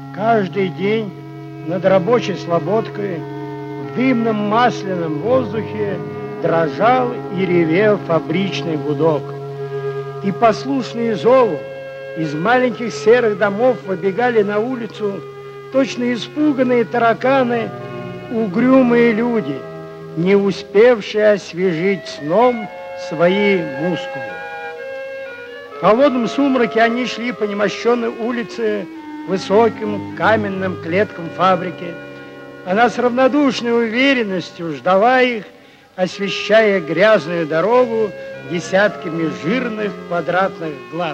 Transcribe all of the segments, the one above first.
Каждый день над рабочей слободкой в дымном масляном воздухе дрожал и ревел фабричный гудок. И послушные зову из маленьких серых домов выбегали на улицу точно испуганные тараканы, угрюмые люди, не успевшие освежить сном свои мускулы. В холодном сумраке они шли по немощенной улице высоким каменным клеткам фабрики. Она с равнодушной уверенностью ждала их, освещая грязную дорогу десятками жирных квадратных глаз.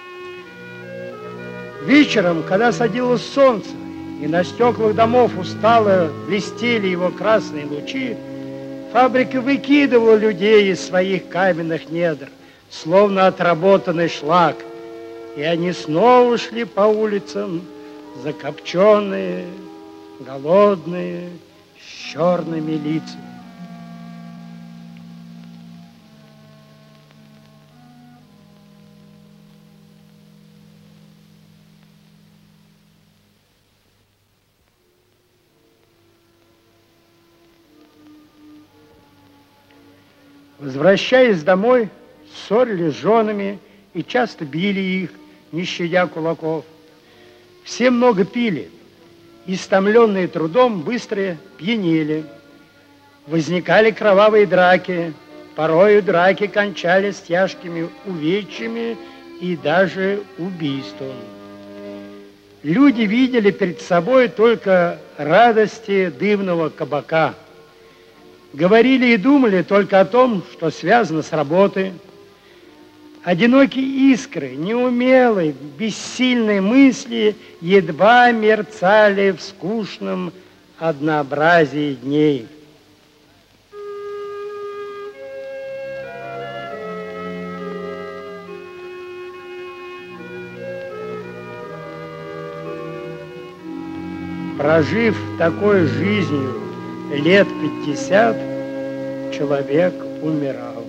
Вечером, когда садилось солнце, и на стеклах домов устало блестели его красные лучи, фабрика выкидывала людей из своих каменных недр, словно отработанный шлак, и они снова шли по улицам, закопченные, голодные, с черными лицами. Возвращаясь домой, ссорились с женами и часто били их, не щадя кулаков. Все много пили, истомленные трудом быстро пьянели. Возникали кровавые драки, порою драки кончались тяжкими увечьями и даже убийством. Люди видели перед собой только радости дымного кабака. Говорили и думали только о том, что связано с работой. Одинокие искры, неумелые, бессильные мысли едва мерцали в скучном однообразии дней. Прожив такой жизнью лет 50, человек умирал.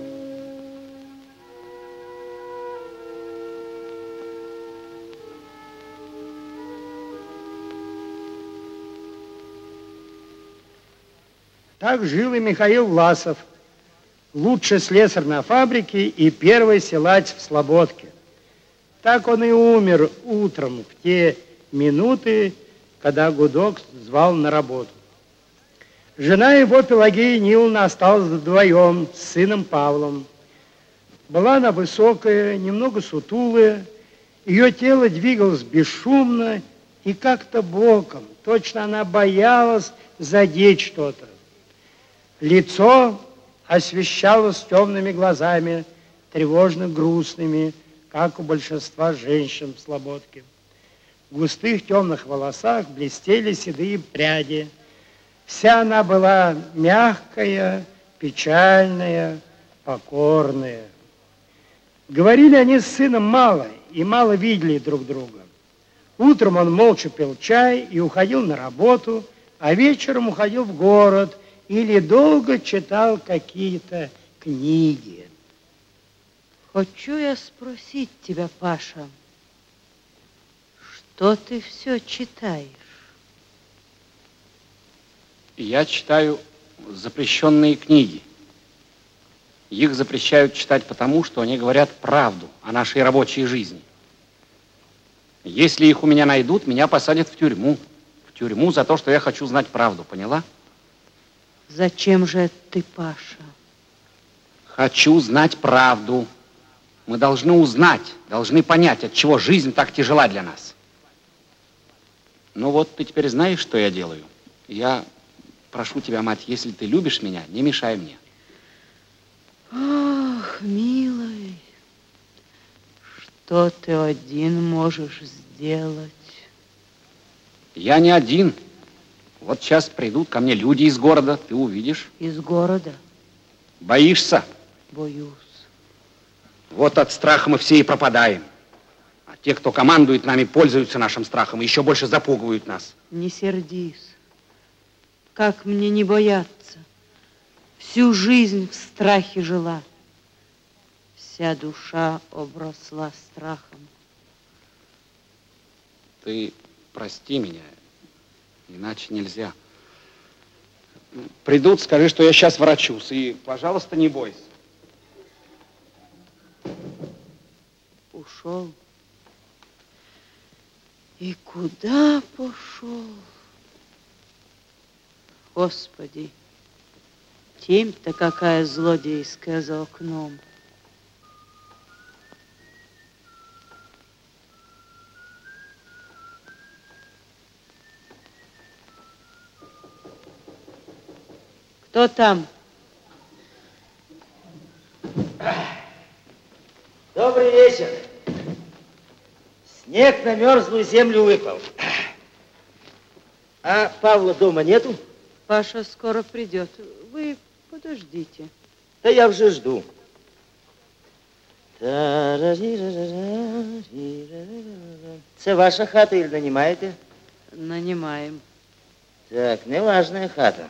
Так жил и Михаил Власов, лучший слесарь на фабрике и первый силач в Слободке. Так он и умер утром в те минуты, когда гудок звал на работу. Жена его, Пелагея Ниловна, осталась вдвоем с сыном Павлом. Была она высокая, немного сутулая, ее тело двигалось бесшумно и как-то боком. Точно она боялась задеть что-то. Лицо освещалось темными глазами, тревожно грустными, как у большинства женщин в Слободке. В густых темных волосах блестели седые пряди. Вся она была мягкая, печальная, покорная. Говорили они с сыном мало и мало видели друг друга. Утром он молча пил чай и уходил на работу, а вечером уходил в город или долго читал какие-то книги. Хочу я спросить тебя, Паша, что ты все читаешь? Я читаю запрещенные книги. Их запрещают читать потому, что они говорят правду о нашей рабочей жизни. Если их у меня найдут, меня посадят в тюрьму. В тюрьму за то, что я хочу знать правду, поняла? Зачем же это ты, Паша? Хочу знать правду. Мы должны узнать, должны понять, от чего жизнь так тяжела для нас. Ну вот, ты теперь знаешь, что я делаю? Я прошу тебя, мать, если ты любишь меня, не мешай мне. Ах, милый, что ты один можешь сделать? Я не один. Вот сейчас придут ко мне люди из города, ты увидишь. Из города? Боишься? Боюсь. Вот от страха мы все и пропадаем. А те, кто командует нами, пользуются нашим страхом и еще больше запугивают нас. Не сердись. Как мне не бояться? Всю жизнь в страхе жила. Вся душа обросла страхом. Ты прости меня, иначе нельзя. Придут, скажи, что я сейчас ворочусь, и, пожалуйста, не бойся. Ушел. И куда пошел? Господи, темь-то какая злодейская за окном. Кто там? Добрый вечер. Снег на мерзлую землю выпал. А Павла дома нету? Паша скоро придет. Вы подождите. Да я уже жду. Це ваша хата или нанимаете? Нанимаем. Так, неважная хата.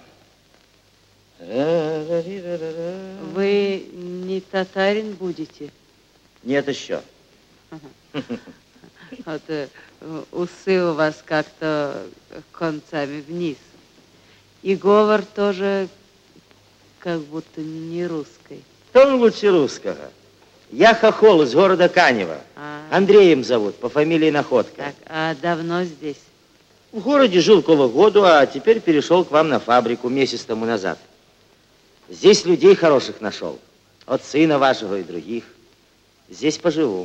Вы не татарин будете? Нет еще. Вот усы у вас как-то концами вниз. И говор тоже как будто не русский. Кто он лучше русского? Я хохол из города Канева. Андреем зовут, по фамилии Находка. Так, а давно здесь? В городе жил около года, а теперь перешел к вам на фабрику месяц тому назад. Здесь людей хороших нашел. От сына вашего и других. Здесь поживу.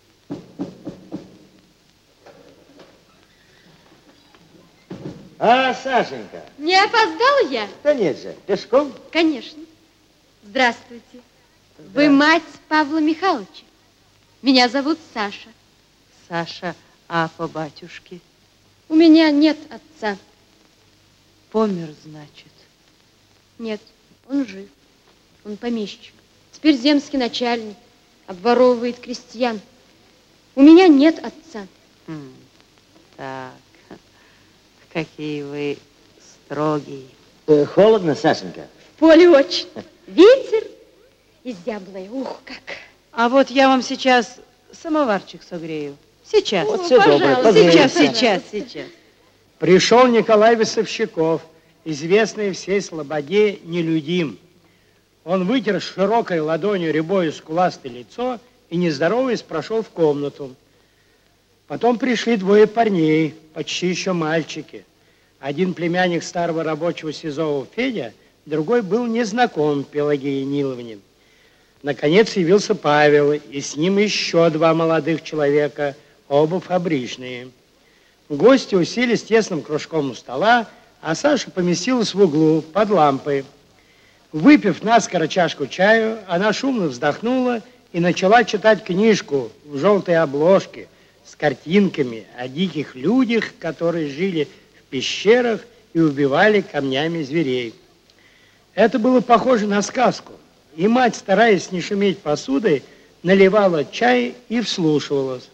А, Сашенька? Не опоздала я? Да нет же, пешком? Конечно. Здравствуйте. Вы мать Павла Михайловича. Меня зовут Саша. Саша, а по батюшке? У меня нет отца. Помер, значит? Нет, он жив. Он помещик. Теперь земский начальник. Обворовывает крестьян. У меня нет отца. Так, какие вы строгие. Холодно, Сашенька? В поле очень. Ветер из яблоя. Ух, как. А вот я вам сейчас самоварчик согрею. Сейчас. Вот все доброе. Сейчас. Пришел Николай Весовщиков, известный всей слободе нелюдим. Он вытер широкой ладонью рябое скуластое лицо и, не здороваясь, прошел в комнату. Потом пришли двое парней, почти еще мальчики. Один племянник старого рабочего Сизова Федя, другой был незнаком Пелагее Ниловне. Наконец явился Павел, и с ним еще два молодых человека, оба фабричные. Гости уселись тесным кружком у стола, а Саша поместилась в углу под лампой. Выпив наскоро чашку чаю, она шумно вздохнула и начала читать книжку в желтой обложке с картинками о диких людях, которые жили в пещерах и убивали камнями зверей. Это было похоже на сказку, и мать, стараясь не шуметь посудой, наливала чай и вслушивалась.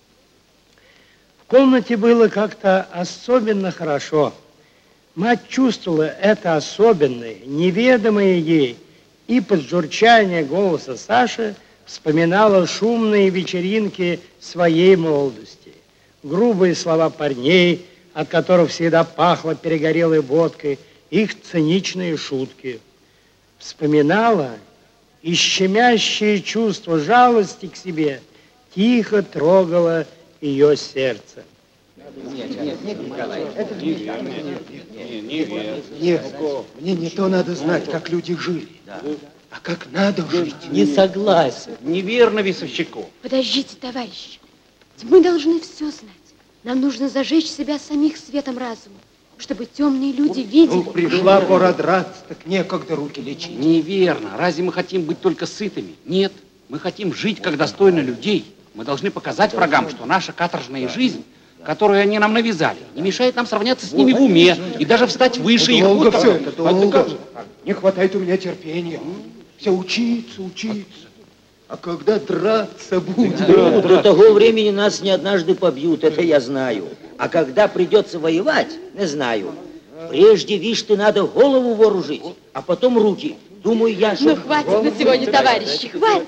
В комнате было как-то особенно хорошо. Мать чувствовала это особенное, неведомое ей, и под журчание голоса Саши вспоминала шумные вечеринки своей молодости, грубые слова парней, от которых всегда пахло перегорелой водкой, их циничные шутки. Вспоминала, и щемящее чувство жалости к себе тихо трогало ее сердце. Нет, мне не то надо знать, как люди жили, а как надо жить. Не согласен. Неверно, Весовщиков. Подождите, товарищ. Мы должны все знать. Нам нужно зажечь себя самих светом разума, чтобы темные люди видели. Ну, пришла пора драться, так некогда руки лечить. Неверно. Разве мы хотим быть только сытыми? Нет. Мы хотим жить, как достойно людей. Мы должны показать врагам, что наша каторжная жизнь, которую они нам навязали, не мешает нам сравняться с ними в уме и даже встать выше их. Долго все это, долго. Не хватает у меня терпения. Все учиться. А когда драться будет? До того времени нас не однажды побьют, это я знаю. А когда придется воевать, не знаю. Прежде, вишь, ты надо голову вооружить, а потом руки. Думаю, я... Ну, хватит на сегодня, товарищи, хватит.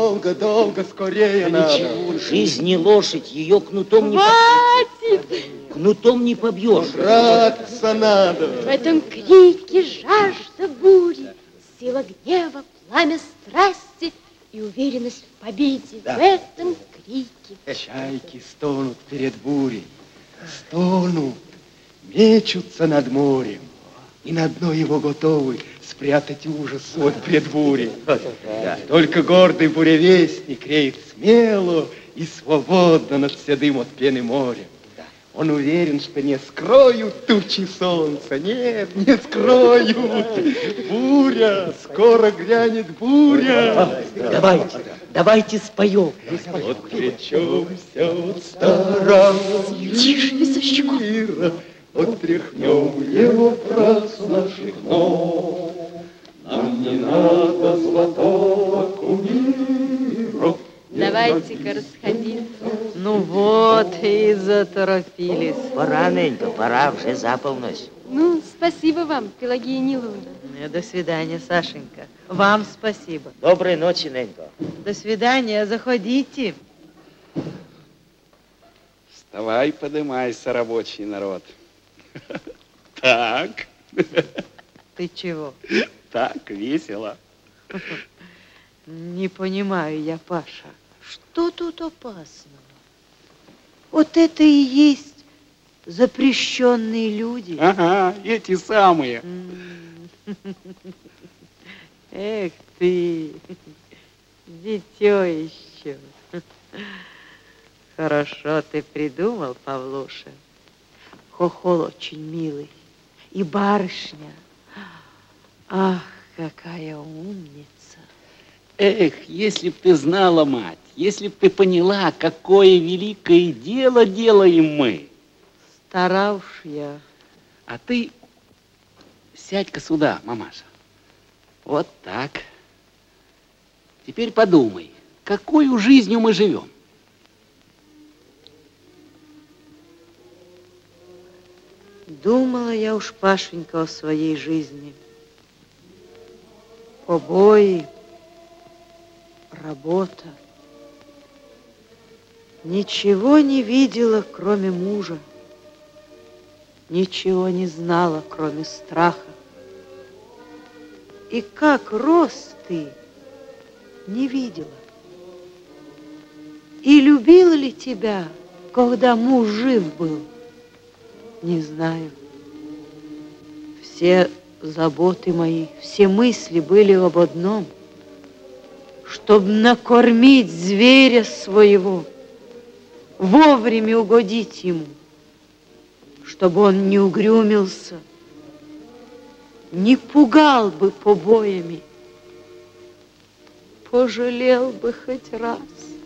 Долго, скорее надо. Жизнь не лошадь, ее кнутом не... Хватит! кнутом не побьешь. Драться надо. В этом крике жажда бури, сила гнева, пламя страсти и уверенность в победе. Да. В этом крике. Чайки стонут перед бурей, стонут, мечутся над морем, и на дно его готовы спрятать ужас свой пред бурей. Только гордый буревестник реет смело и свободно над седым от пены морем. Он уверен, что не скроют тучи солнца. Нет, не скроют. Буря, скоро грянет буря. Давайте споем. Отречемся от старого Тише, весовщиков. мира, отряхнем его прах с наших ног. Нам не надо золотого кумира. Давайте-ка расходиться. Ну вот и заторопились. Пора, Ненька, пора, уже за полночь. Ну, спасибо вам, Пелагея Ниловна. До свидания, Сашенька. Вам спасибо. Доброй ночи, Ненька. До свидания, заходите. Вставай, подымайся, рабочий народ. Так. Ты чего? Так, весело. Не понимаю я, Паша. Что тут опасного? Вот это и есть запрещенные люди. Ага, эти самые. Эх ты, дитё еще. Хорошо ты придумал, Павлуша. Хохол очень милый. И барышня. Ах, какая умница. Эх, если б ты знала, мать, если б ты поняла, какое великое дело делаем мы. Стара уж я. А ты сядь-ка сюда, мамаша. Вот так. Теперь подумай, какую жизнью мы живем. Думала я уж, Пашенька, о своей жизни. Побои, работа. Ничего не видела, кроме мужа. Ничего не знала, кроме страха. И как рос ты, не видела. И любил ли тебя, когда муж жив был, не знаю. Все заботы мои, все мысли были об одном, чтоб накормить зверя своего, вовремя угодить ему, чтобы он не угрюмился, не пугал бы побоями, пожалел бы хоть раз.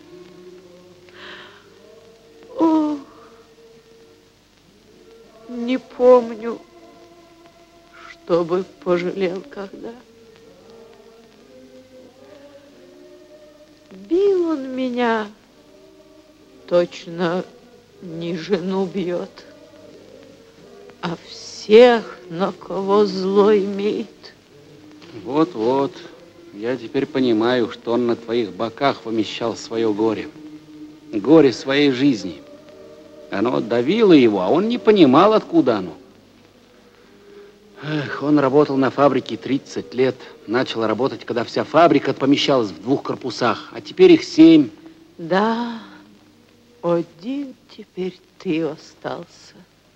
Ох, не помню, чтобы пожалел когда. Бил он меня, точно не жену бьет, а всех, на кого зло имеет. Вот-вот, я теперь понимаю, что он на твоих боках вымещал свое горе. Горе своей жизни. Оно давило его, а он не понимал, откуда оно. Эх, он работал на фабрике 30 лет. Начал работать, когда вся фабрика помещалась в 2 корпусах, а теперь их 7. Да, один теперь ты остался.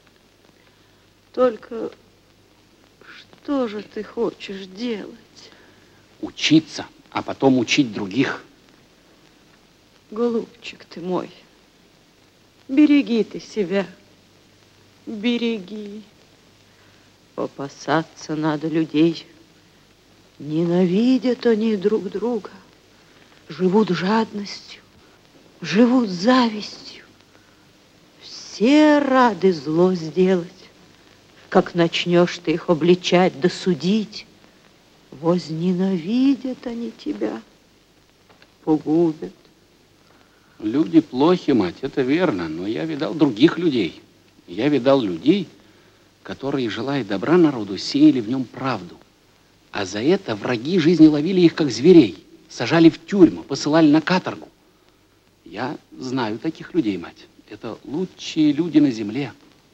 Только что же ты хочешь делать? Учиться, а потом учить других. Голубчик ты мой, береги ты себя, береги. Опасаться надо людей. Ненавидят они друг друга, живут жадностью, живут завистью. Все рады зло сделать. Как начнешь ты их обличать да судить, возненавидят они тебя, погубят. Люди плохи, мать, это верно, но я видал других людей. Я видал людей, которые, желая добра народу, сеяли в нем правду. А за это враги жизни ловили их, как зверей, сажали в тюрьму, посылали на каторгу. Я знаю таких людей, мать. Это лучшие люди на земле.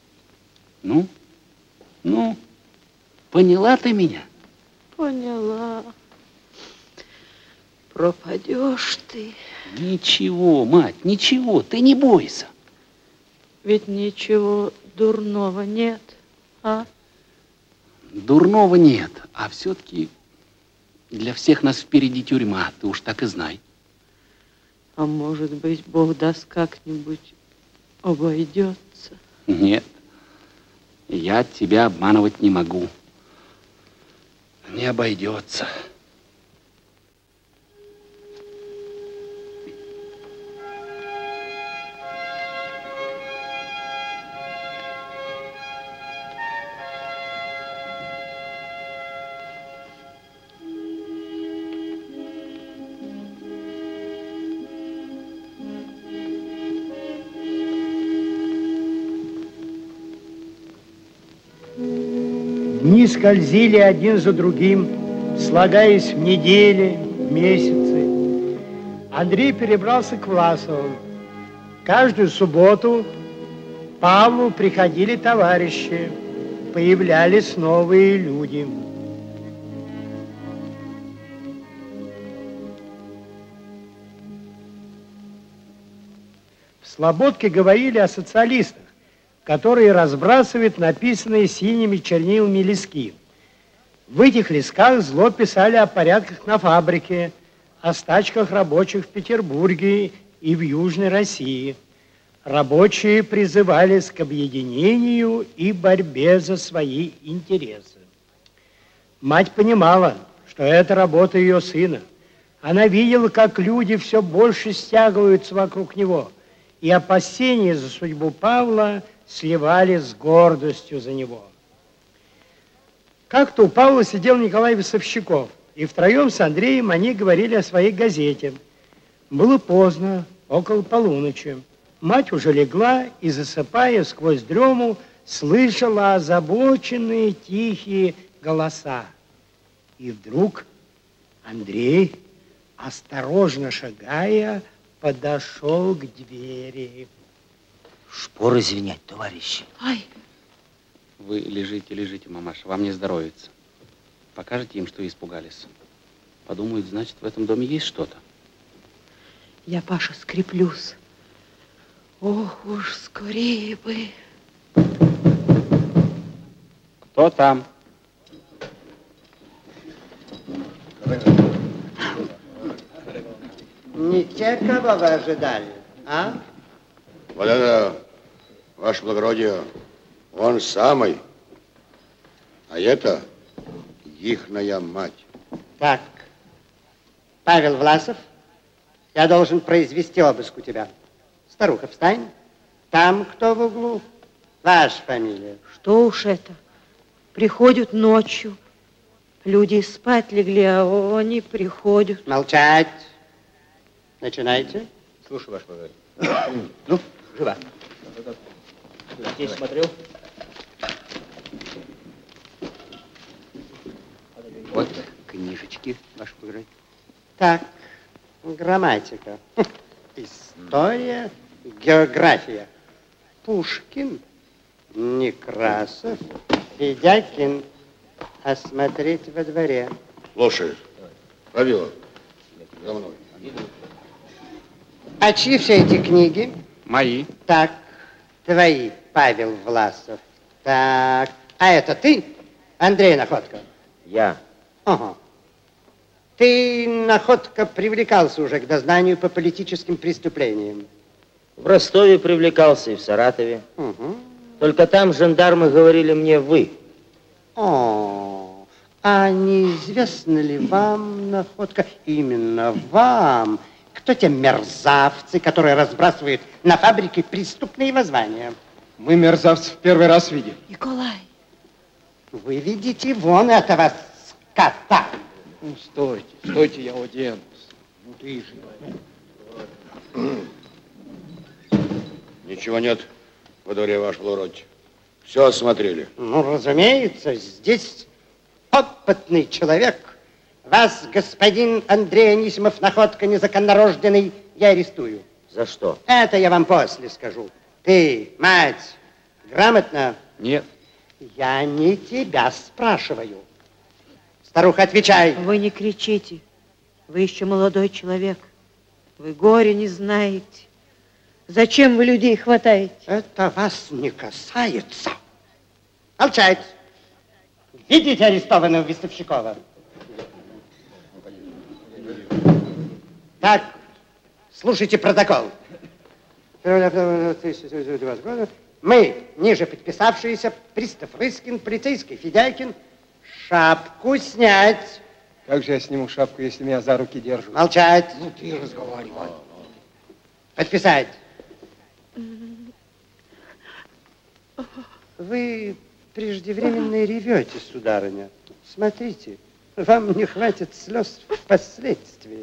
Ну, поняла ты меня? Поняла. Пропадешь ты. Ничего, мать, ничего, ты не бойся. Ведь ничего дурного нет, а? Дурного нет, а все-таки для всех нас впереди тюрьма, ты уж так и знай. А может быть, Бог даст как-нибудь обойдется? Нет, я тебя обманывать не могу. Не обойдется. Дни скользили один за другим, слагаясь в недели, в месяцы. Андрей перебрался к Власовым. Каждую субботу Павлу приходили товарищи, появлялись новые люди. В Слободке говорили о социалистах, которые разбрасывают написанные синими чернилами листки. В этих листках зло писали о порядках на фабрике, о стачках рабочих в Петербурге и в Южной России. Рабочие призывались к объединению и борьбе за свои интересы. Мать понимала, что это работа ее сына. Она видела, как люди все больше стягиваются вокруг него, и опасения за судьбу Павла сливались с гордостью за него. Как-то у Павла сидел Николай Весовщиков, и втроем с Андреем они говорили о своей газете. Было поздно, около полуночи. Мать уже легла и, засыпая сквозь дрему, слышала озабоченные тихие голоса. И вдруг Андрей, осторожно шагая, подошел к двери. Шпоры звенят, товарищи. Ай! Вы лежите, мамаша, вам не здоровится. Покажете им, что испугались. Подумают, значит, в этом доме есть что-то. Я, Паша, скреплюсь. Ох уж, скорее бы. Кто там? Не те, кого вы ожидали, а? Вот это, ваше благородие, он самый. А это ихная мать. Так, Павел Власов, я должен произвести обыск у тебя. Старуха, встань. Там кто в углу? Ваша фамилия. Что уж это? Приходят ночью. Люди спать легли, а они приходят. Молчать. Начинайте. Слушай, ваше благородие. Ну, жива. Здесь смотрю. Вот книжечки, ваше благородие. Так, грамматика. История, география. Пушкин, Некрасов, Федякин. Осмотреть во дворе. Слушай, Павел, за мной. А чьи все эти книги? Мои. Так, твои, Павел Власов. Так, а это ты, Андрей Находка? Я. Ага. Ты, Находка, привлекался уже к дознанию по политическим преступлениям. В Ростове привлекался и в Саратове. Угу. Только там жандармы говорили мне «вы». О, а неизвестно ли вам, Находка, именно вам, кто те мерзавцы, которые разбрасывают на фабрике преступные воззвания? Мы мерзавцев первый раз видим. Николай. Вы видите вон этого скота. Ну, стойте, я оденусь. Ну, ты же. Ничего нет во дворе, ваше благородие. Все осмотрели. Ну, разумеется, здесь опытный человек. Вас, господин Андрей Анисимов, Находка незаконнорожденный, я арестую. За что? Это я вам после скажу. Ты, мать, грамотно Нет. Я не тебя спрашиваю. Старуха, отвечай. Вы не кричите. Вы еще молодой человек. Вы горе не знаете. Зачем вы людей хватаете? Это вас не касается. Молчать. Видите арестованного Вестовщикова? Так, слушайте протокол. Мы, ниже подписавшиеся, пристав Рыскин, полицейский Федякин, шапку снять. Как же я сниму шапку, если меня за руки держат? Молчать. Ну, ты разговаривай. Подписать. Вы преждевременно ревете, сударыня. Смотрите, вам не хватит слез впоследствии.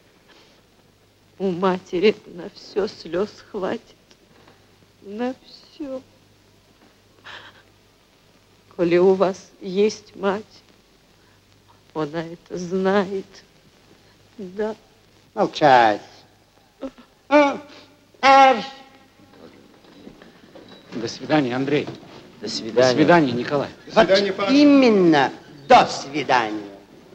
У матери на все слез хватит. На все. Коли у вас есть мать, она это знает. Да. Молчать. До свидания, Андрей. До свидания. До свидания, Николай. До свидания, Паша. Именно до свидания.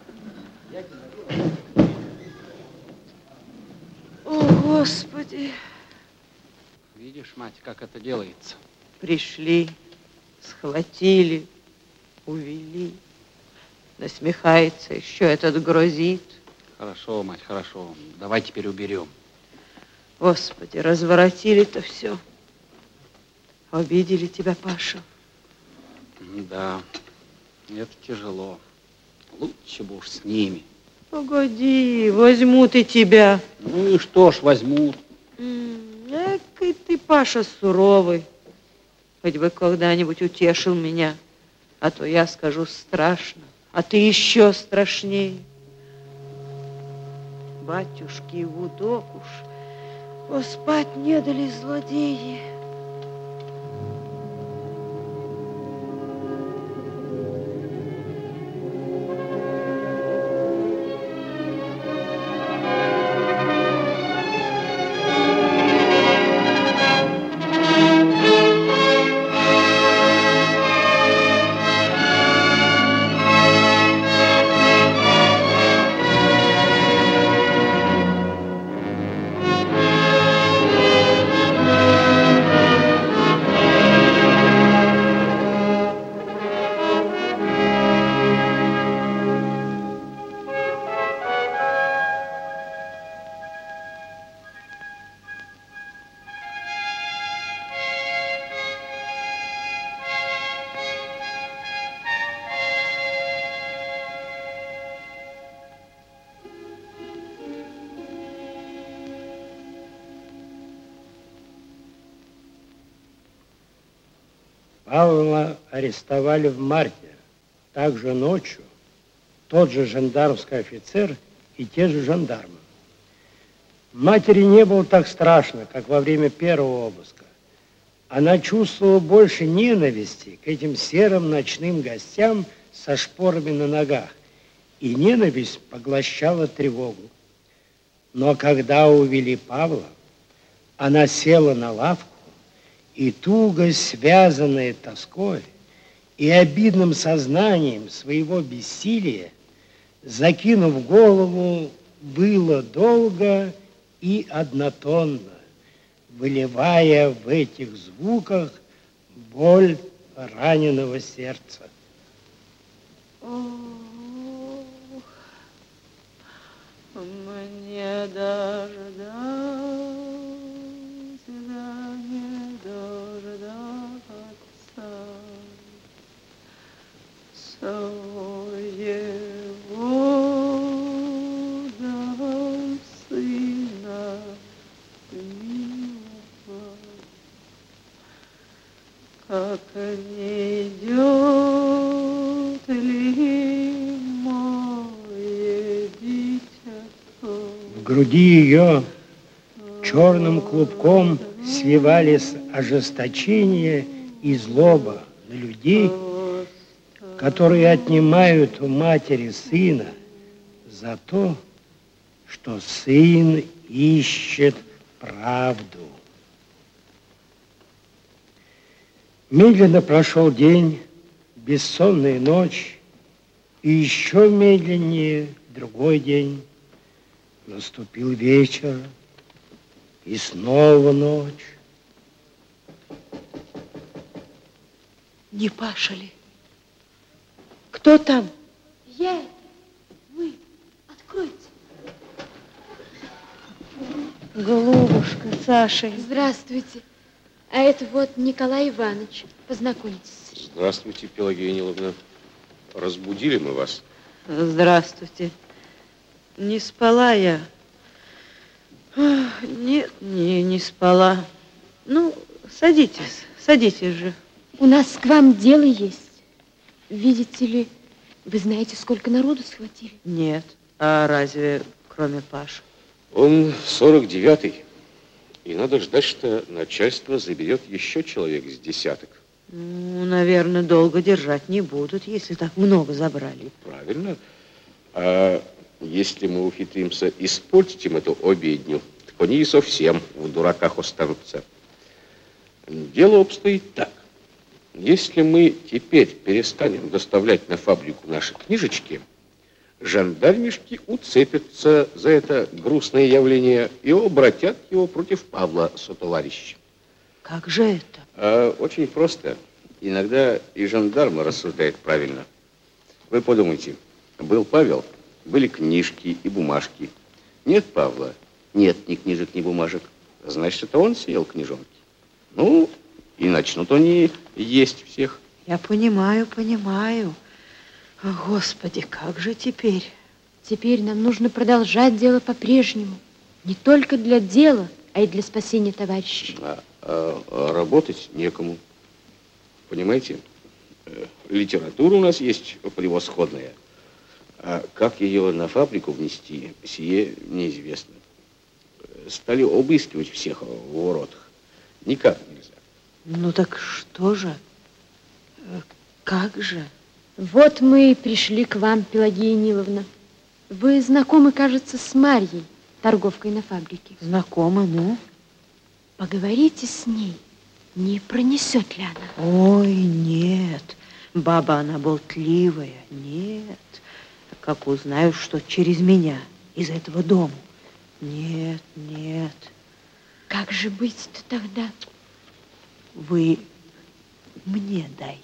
О, Господи. Видишь, мать, как это делается? Пришли, схватили, увели. Насмехается, еще этот грозит. Хорошо, мать, хорошо. Давай теперь уберем. Господи, разворотили-то все. Обидели тебя, Паша. Да, это тяжело. Лучше бы уж с ними. Погоди, возьмут и тебя. Ну и что ж, возьмут. Экой ты, Паша, суровый. Хоть бы когда-нибудь утешил меня, а то я скажу страшно, а ты еще страшнее. Батюшки, удок уж, поспать не дали злодеи. Павла арестовали в марте, также ночью, тот же жандармский офицер и те же жандармы. Матери не было так страшно, как во время первого обыска. Она чувствовала больше ненависти к этим серым ночным гостям со шпорами на ногах, и ненависть поглощала тревогу. Но когда увели Павла, она села на лавку, и туго связанная тоской и обидным сознанием своего бессилия, закинув голову, было долго и однотонно, выливая в этих звуках боль раненого сердца. Мне дождаться, не дождаться своего сына милого, как не идет ли мое дитя. В груди ее черным клубком свивались ожесточение и злоба на людей, которые отнимают у матери сына за то, что сын ищет правду. Медленно прошел день, бессонная ночь, и еще медленнее другой день. Наступил вечер, и снова ночь. Не Паша ли? Кто там? Я это. Вы. Откройте. Голубушка, Саша. Здравствуйте. А это вот Николай Иванович. Познакомьтесь. Здравствуйте, Пелагея Ниловна. Разбудили мы вас? Здравствуйте. Не спала я. Нет, не спала. Ну, садитесь же. У нас к вам дело есть. Видите ли, вы знаете, сколько народу схватили? Нет. А разве кроме Паши? Он 49-й. И надо ждать, что начальство заберет еще человек с десяток. Ну, наверное, долго держать не будут, если так много забрали. Правильно. А если мы ухитримся испортить им эту обедню, так они и совсем в дураках останутся. Дело обстоит так. Если мы теперь перестанем доставлять на фабрику наши книжечки, жандармишки уцепятся за это грустное явление и обратят его против Павла сотоварища. Как же это? Очень просто. Иногда и жандарм рассуждает правильно. Вы подумайте, был Павел, были книжки и бумажки. Нет Павла, нет ни книжек, ни бумажек. Значит, это он съел книжонки. Ну, и начнут они есть всех. Я понимаю. О, Господи, как же теперь? Теперь нам нужно продолжать дело по-прежнему. Не только для дела, а и для спасения товарищей. Работать некому. Понимаете? Литература у нас есть превосходная. А как ее на фабрику внести, сие неизвестно. Стали обыскивать всех в воротах. Никак нельзя. Ну так что же? Как же? Вот мы и пришли к вам, Пелагея Ниловна. Вы знакомы, кажется, с Марьей, торговкой на фабрике. Знакомы, ну? Поговорите с ней. Не пронесет ли она? Ой, нет. Баба она болтливая. Нет. Как узнаю, что через меня, из этого дома. Нет. Как же быть-то тогда? Вы мне дайте.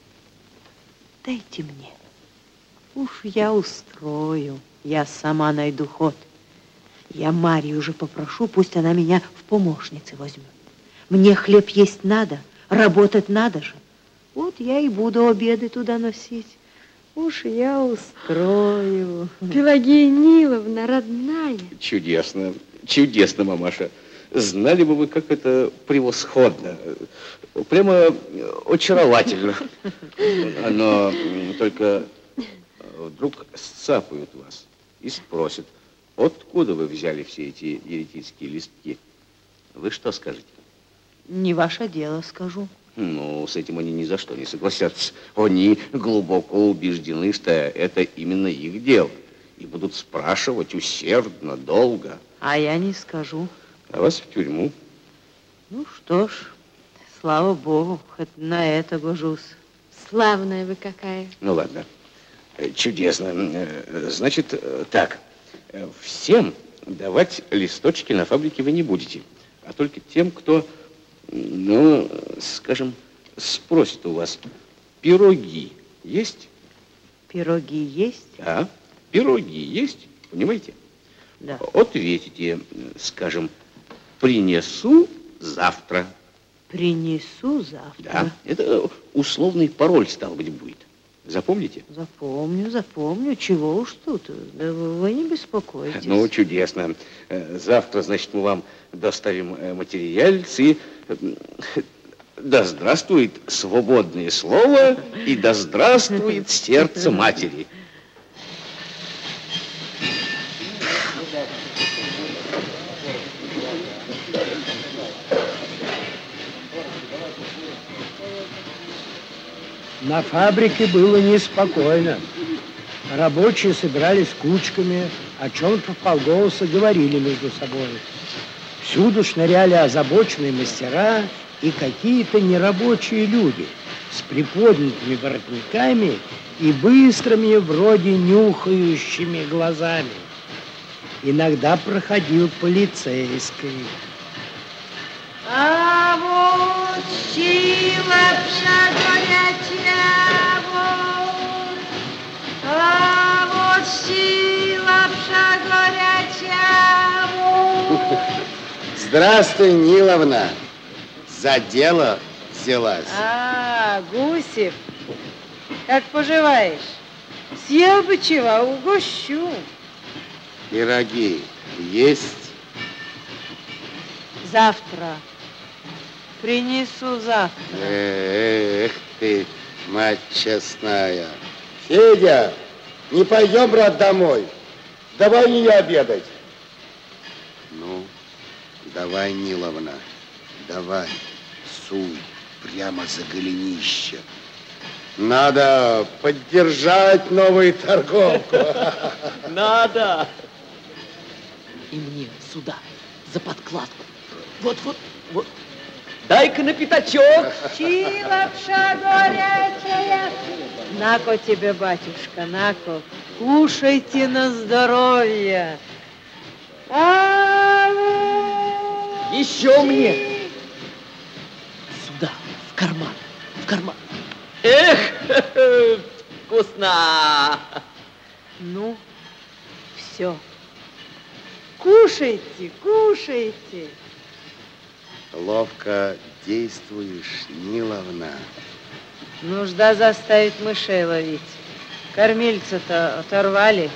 Дайте мне. Уж я устрою. Я сама найду ход. Я Марью уже попрошу, пусть она меня в помощницы возьмет. Мне хлеб есть надо, работать надо же. Вот я и буду обеды туда носить. Уж я устрою. Пелагея Ниловна, родная. Чудесно, мамаша. Знали бы вы, как это превосходно. Прямо очаровательно. Но только вдруг сцапают вас и спросят, откуда вы взяли все эти еретические листки. Вы что скажете? Не ваше дело, скажу. Ну, с этим они ни за что не согласятся. Они глубоко убеждены, что это именно их дело. И будут спрашивать усердно, долго. А я не скажу. А вас в тюрьму. Ну что ж, слава Богу, хоть на это гожусь. Славная вы какая. Ну ладно, чудесно. Значит, так, всем давать листочки на фабрике вы не будете, а только тем, кто, ну, скажем, спросит у вас, пироги есть? Пироги есть? Да, пироги есть, понимаете? Да. Ответите, скажем, принесу завтра. Принесу завтра. Да, это условный пароль, стал быть, будет. Запомните? Запомню. Чего уж тут? Да вы не беспокойтесь. Ну, чудесно. Завтра, значит, мы вам доставим материальцы. Да здравствует свободное слово и да здравствует сердце матери. На фабрике было неспокойно. Рабочие собирались кучками, о чем-то вполголоса говорили между собой. Всюду шныряли озабоченные мастера и какие-то нерабочие люди с приподнятыми воротниками и быстрыми, вроде нюхающими глазами. Иногда проходил полицейский. А вот лапша горячая, вот. А вот лапша горячая, вот. Здравствуй, Ниловна. За дело взялась. А, Гусев, как поживаешь? Съел бы чего, угощу. Пироги есть? Завтра. Принесу завтра. Эх ты, мать честная. Федя, не пойдем, брат, домой? Давай не обедать. Ну, давай, Ниловна, давай, суй прямо за голенище. Надо поддержать новую торговку. Надо. И мне сюда, за подкладку. Вот. Дай-ка на пятачок. Лапша горячая. Нако тебе, батюшка, нако. Кушайте на здоровье. Еще мне. Сюда, в карман. Эх, вкусно. Ну, все. Кушайте. Ловко действуешь, Ниловна. Нужда заставить мышей ловить. Кормильца-то оторвали.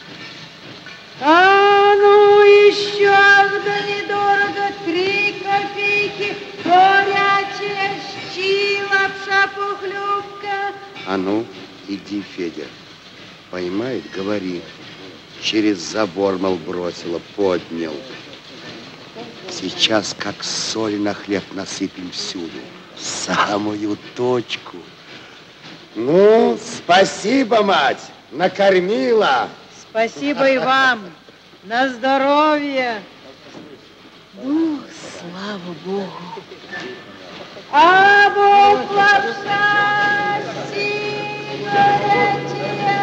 А ну еще, да недорого, 3 копейки, горячая лапша пухлюбка. А ну, иди, Федя. Поймает, говори. Через забор, мол, бросила, поднял. Сейчас как соль на хлеб насыпем всюду. В самую точку. Ну, спасибо, мать, накормила. Спасибо и вам. На здоровье. Ну, слава Богу. А Бог лапша, горячая.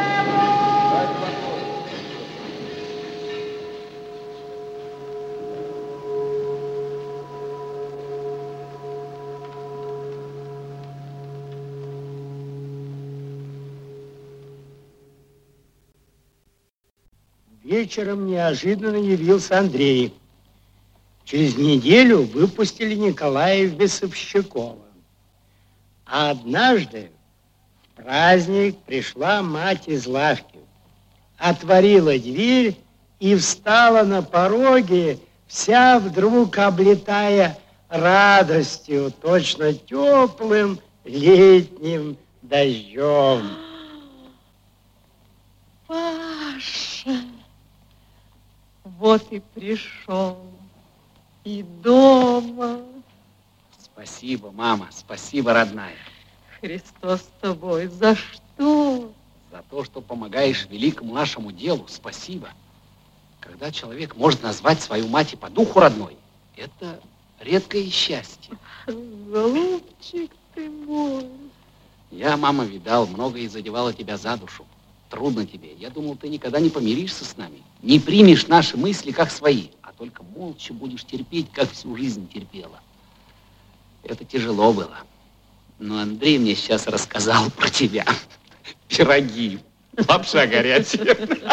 Вечером неожиданно явился Андрей. Через неделю выпустили Николая Бесовщикова. А однажды в праздник пришла мать из лавки, отворила дверь и встала на пороге, вся вдруг облетая радостью, точно теплым летним дождем. Паша, вот и пришел, и дома. Спасибо, мама, спасибо, родная. Христос с тобой, за что? За то, что помогаешь великому нашему делу, спасибо. Когда человек может назвать свою мать и по духу родной, это редкое счастье. Голубчик ты мой. Я, мама, видал, многое задевало тебя за душу. Трудно тебе. Я думал, ты никогда не помиришься с нами, не примешь наши мысли как свои, а только молча будешь терпеть, как всю жизнь терпела. Это тяжело было. Но Андрей мне сейчас рассказал про тебя. Пироги, лапша горячая.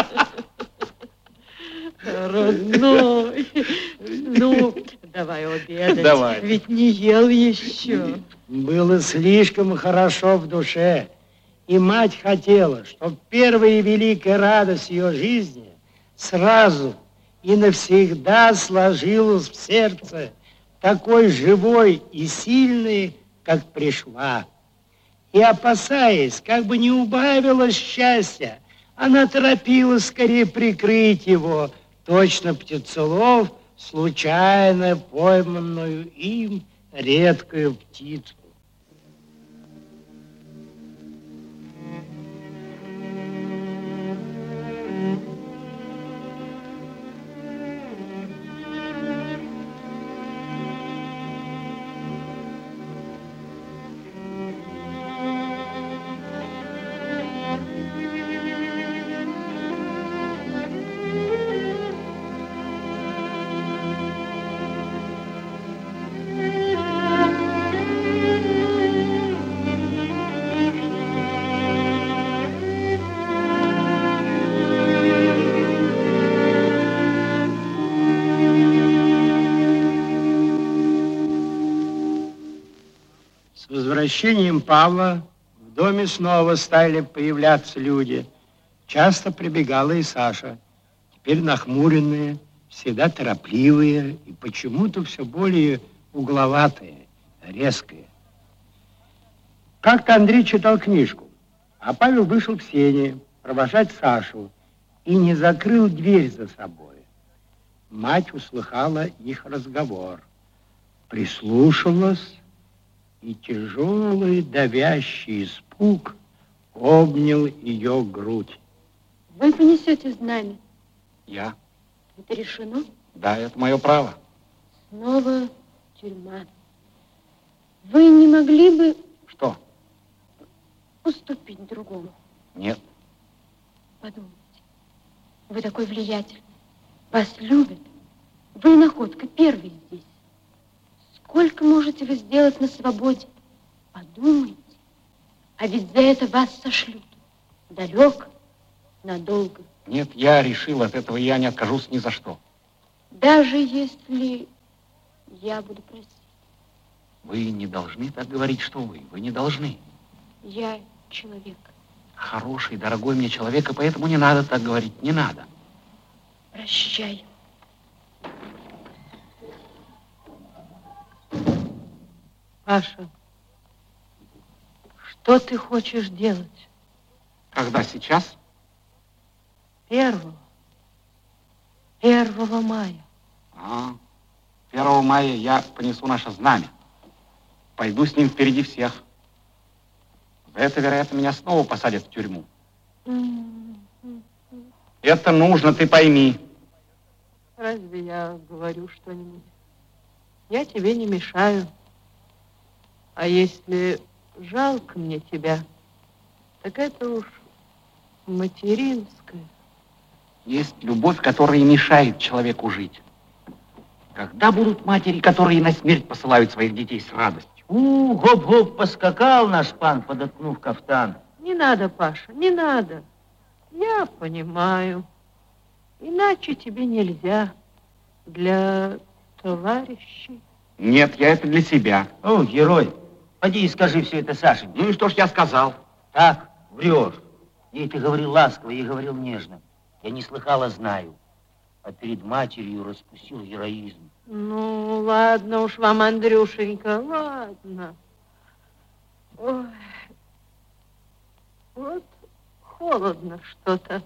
Родной, ну, давай обедать. Давай. Ведь не ел еще. Было слишком хорошо в душе. И мать хотела, чтобы первая великая радость ее жизни сразу и навсегда сложилась в сердце такой живой и сильной, как пришла. И, опасаясь, как бы не убавилось счастья, она торопилась скорее прикрыть его, точно птицелов, случайно пойманную им редкую птицу. возвращением Павла в доме снова стали появляться люди. Часто прибегала и Саша. Теперь нахмуренные, всегда торопливые и почему-то все более угловатые, резкие. Как-то Андрей читал книжку, а Павел вышел в сени провожать Сашу и не закрыл дверь за собой. Мать услыхала их разговор, прислушалась, и тяжелый давящий испуг обнял ее грудь. Вы понесете знамя? Я? Это решено? Да, это мое право. Снова тюрьма. Вы не могли бы... Что? Уступить другому? Нет. Подумайте. Вы такой влиятельный. Вас любят. Вы находка, первый здесь. Сколько можете вы сделать на свободе? Подумайте. А ведь за это вас сошлют. Далеко, надолго. Нет, я решил от этого, я не откажусь ни за что. Даже если я буду просить. Вы не должны так говорить, что вы не должны. Я человек. Хороший, дорогой мне человек, и поэтому не надо так говорить, не надо. Прощай. Паша, что ты хочешь делать? Когда? Сейчас? 1 мая. 1 мая я понесу наше знамя. Пойду с ним впереди всех. За это, вероятно, меня снова посадят в тюрьму. Это нужно, ты пойми. Разве я говорю что-нибудь? Я тебе не мешаю. А если жалко мне тебя, так это уж материнское. Есть любовь, которая мешает человеку жить. Когда будут матери, которые на смерть посылают своих детей с радостью? Гоп-гоп, поскакал наш пан, подоткнув кафтан. Не надо, Паша, не надо. Я понимаю. Иначе тебе нельзя. Для товарищей. Нет, я это для себя. О, герой, поди и скажи все это Саше. Ну и что ж я сказал? Так, врешь. Ей ты говорил ласково, ей говорил нежно. Я не слыхала, знаю. А перед матерью распустил героизм. Ну, ладно уж вам, Андрюшенька, ладно. Ой, вот холодно что-то.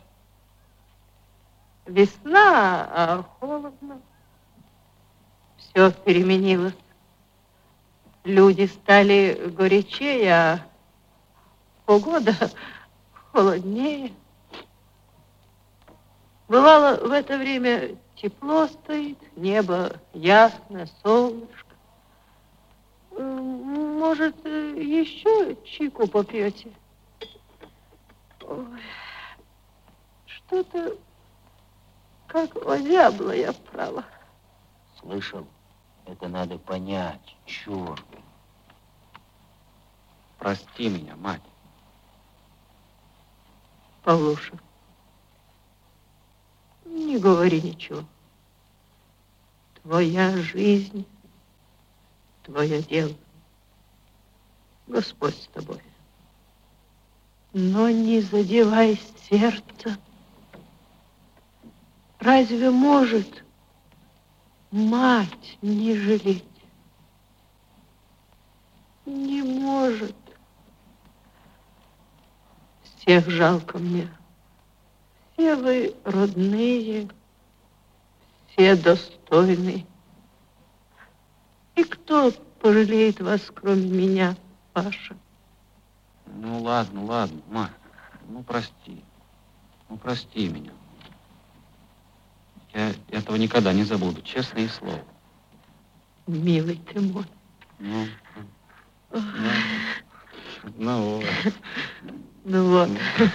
Весна, а холодно. Все переменилось. Люди стали горячее, а погода холоднее. Бывало, в это время тепло стоит, небо ясное, солнышко. Может, еще чайку попьете? Ой, что-то как озябло, я права. Слышал? Это надо понять, черт. Прости меня, мать. Павлуша, не говори ничего. Твоя жизнь, твое дело. Господь с тобой. Но не задевай сердце. Разве может мать не жалеть? Не может. Всех жалко мне. Все вы родные, все достойные. И кто пожалеет вас, кроме меня, Паша? Ну, ладно, мать. Ну, прости. Ну, прости меня. Я этого никогда не забуду, честное слово. Милый ты мой. Ну вот. Ну вот.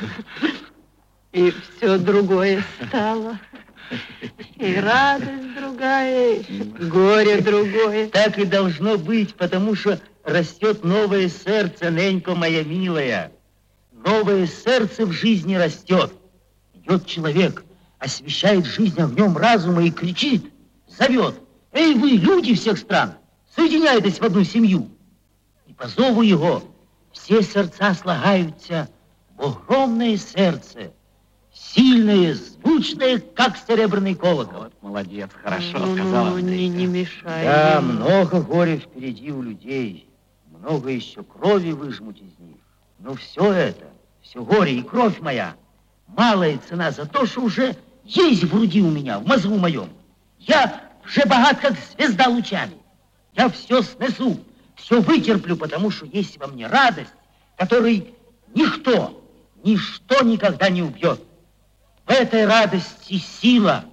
И все другое стало. И радость другая, и горе другое. Так и должно быть, потому что растет новое сердце, ненька моя милая. Новое сердце в жизни растет. Идет человек, освещает жизнь огнем разума и кричит, зовет. Эй, вы, люди всех стран, соединяйтесь в одну семью. И по зову его все сердца слагаются в огромное сердце, сильное, звучное, как серебряный колокол. Вот, молодец, хорошо сказал. Не мешай. Да, много горя впереди у людей, много еще крови выжмут из них. Но все это, все горе и кровь моя, малая цена за то, что уже есть в груди у меня, в мозгу моем. Я уже богат, как звезда лучами. Я все снесу, все вытерплю, потому что есть во мне радость, которой ничто никогда не убьет. В этой радости сила.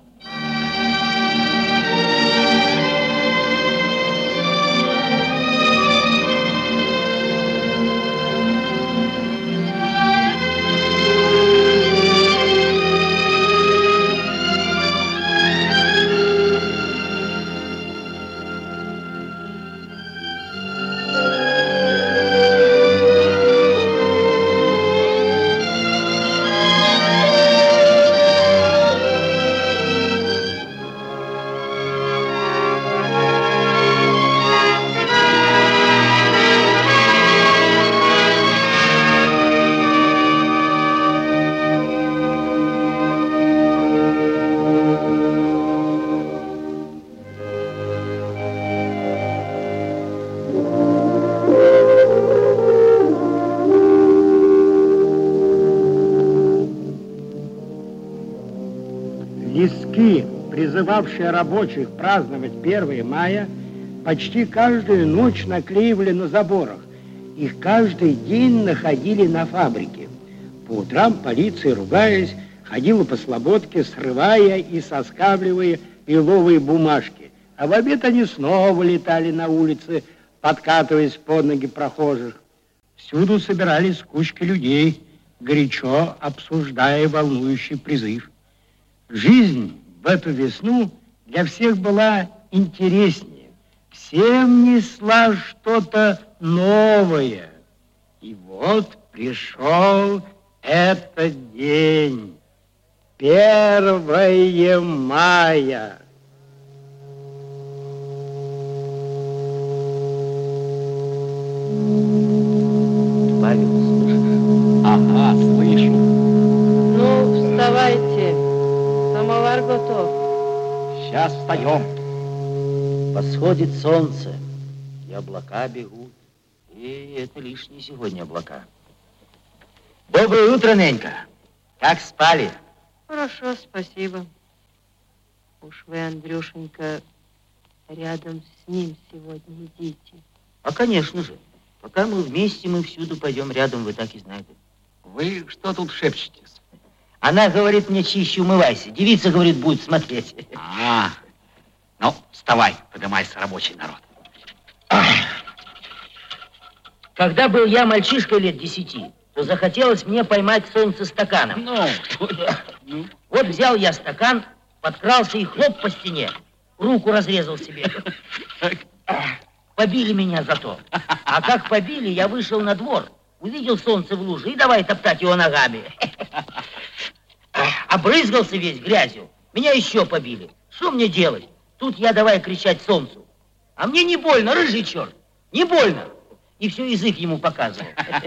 Листки, призывавшие рабочих праздновать 1 мая, почти каждую ночь наклеивали на заборах. Их каждый день находили на фабрике. По утрам полиция, ругаясь, ходила по слободке, срывая и соскабливая лиловые бумажки. А в обед они снова летали на улице, подкатываясь под ноги прохожих. Всюду собирались кучки людей, горячо обсуждая волнующий призыв. Жизнь в эту весну для всех была интереснее. Всем несла что-то новое. И вот пришел этот день. 1 мая. Павел, слышишь? Ага, слышу. Ну, вставайте. Самовар готов. Сейчас встаем. Восходит солнце, и облака бегут. И это лишние сегодня облака. Доброе утро, Ненька. Как спали? Хорошо, спасибо. Уж вы, Андрюшенька, рядом с ним сегодня идите. А, конечно же. Пока мы вместе, мы всюду пойдем рядом, вы так и знаете. Вы что тут шепчетесь? Она говорит мне, чище умывайся. Девица, говорит, будет смотреть. Ну, вставай, поднимайся, рабочий народ. Когда был я мальчишкой лет 10, то захотелось мне поймать солнце стаканом. Вот взял я стакан, подкрался и хлоп по стене. Руку разрезал себе. Побили меня за то. А как побили, я вышел на двор, увидел солнце в луже и давай топтать его ногами. Обрызгался весь грязью. Меня еще побили. Что мне делать? Тут я давай кричать солнцу. А мне не больно, рыжий черт. Не больно. И все язык ему показывал.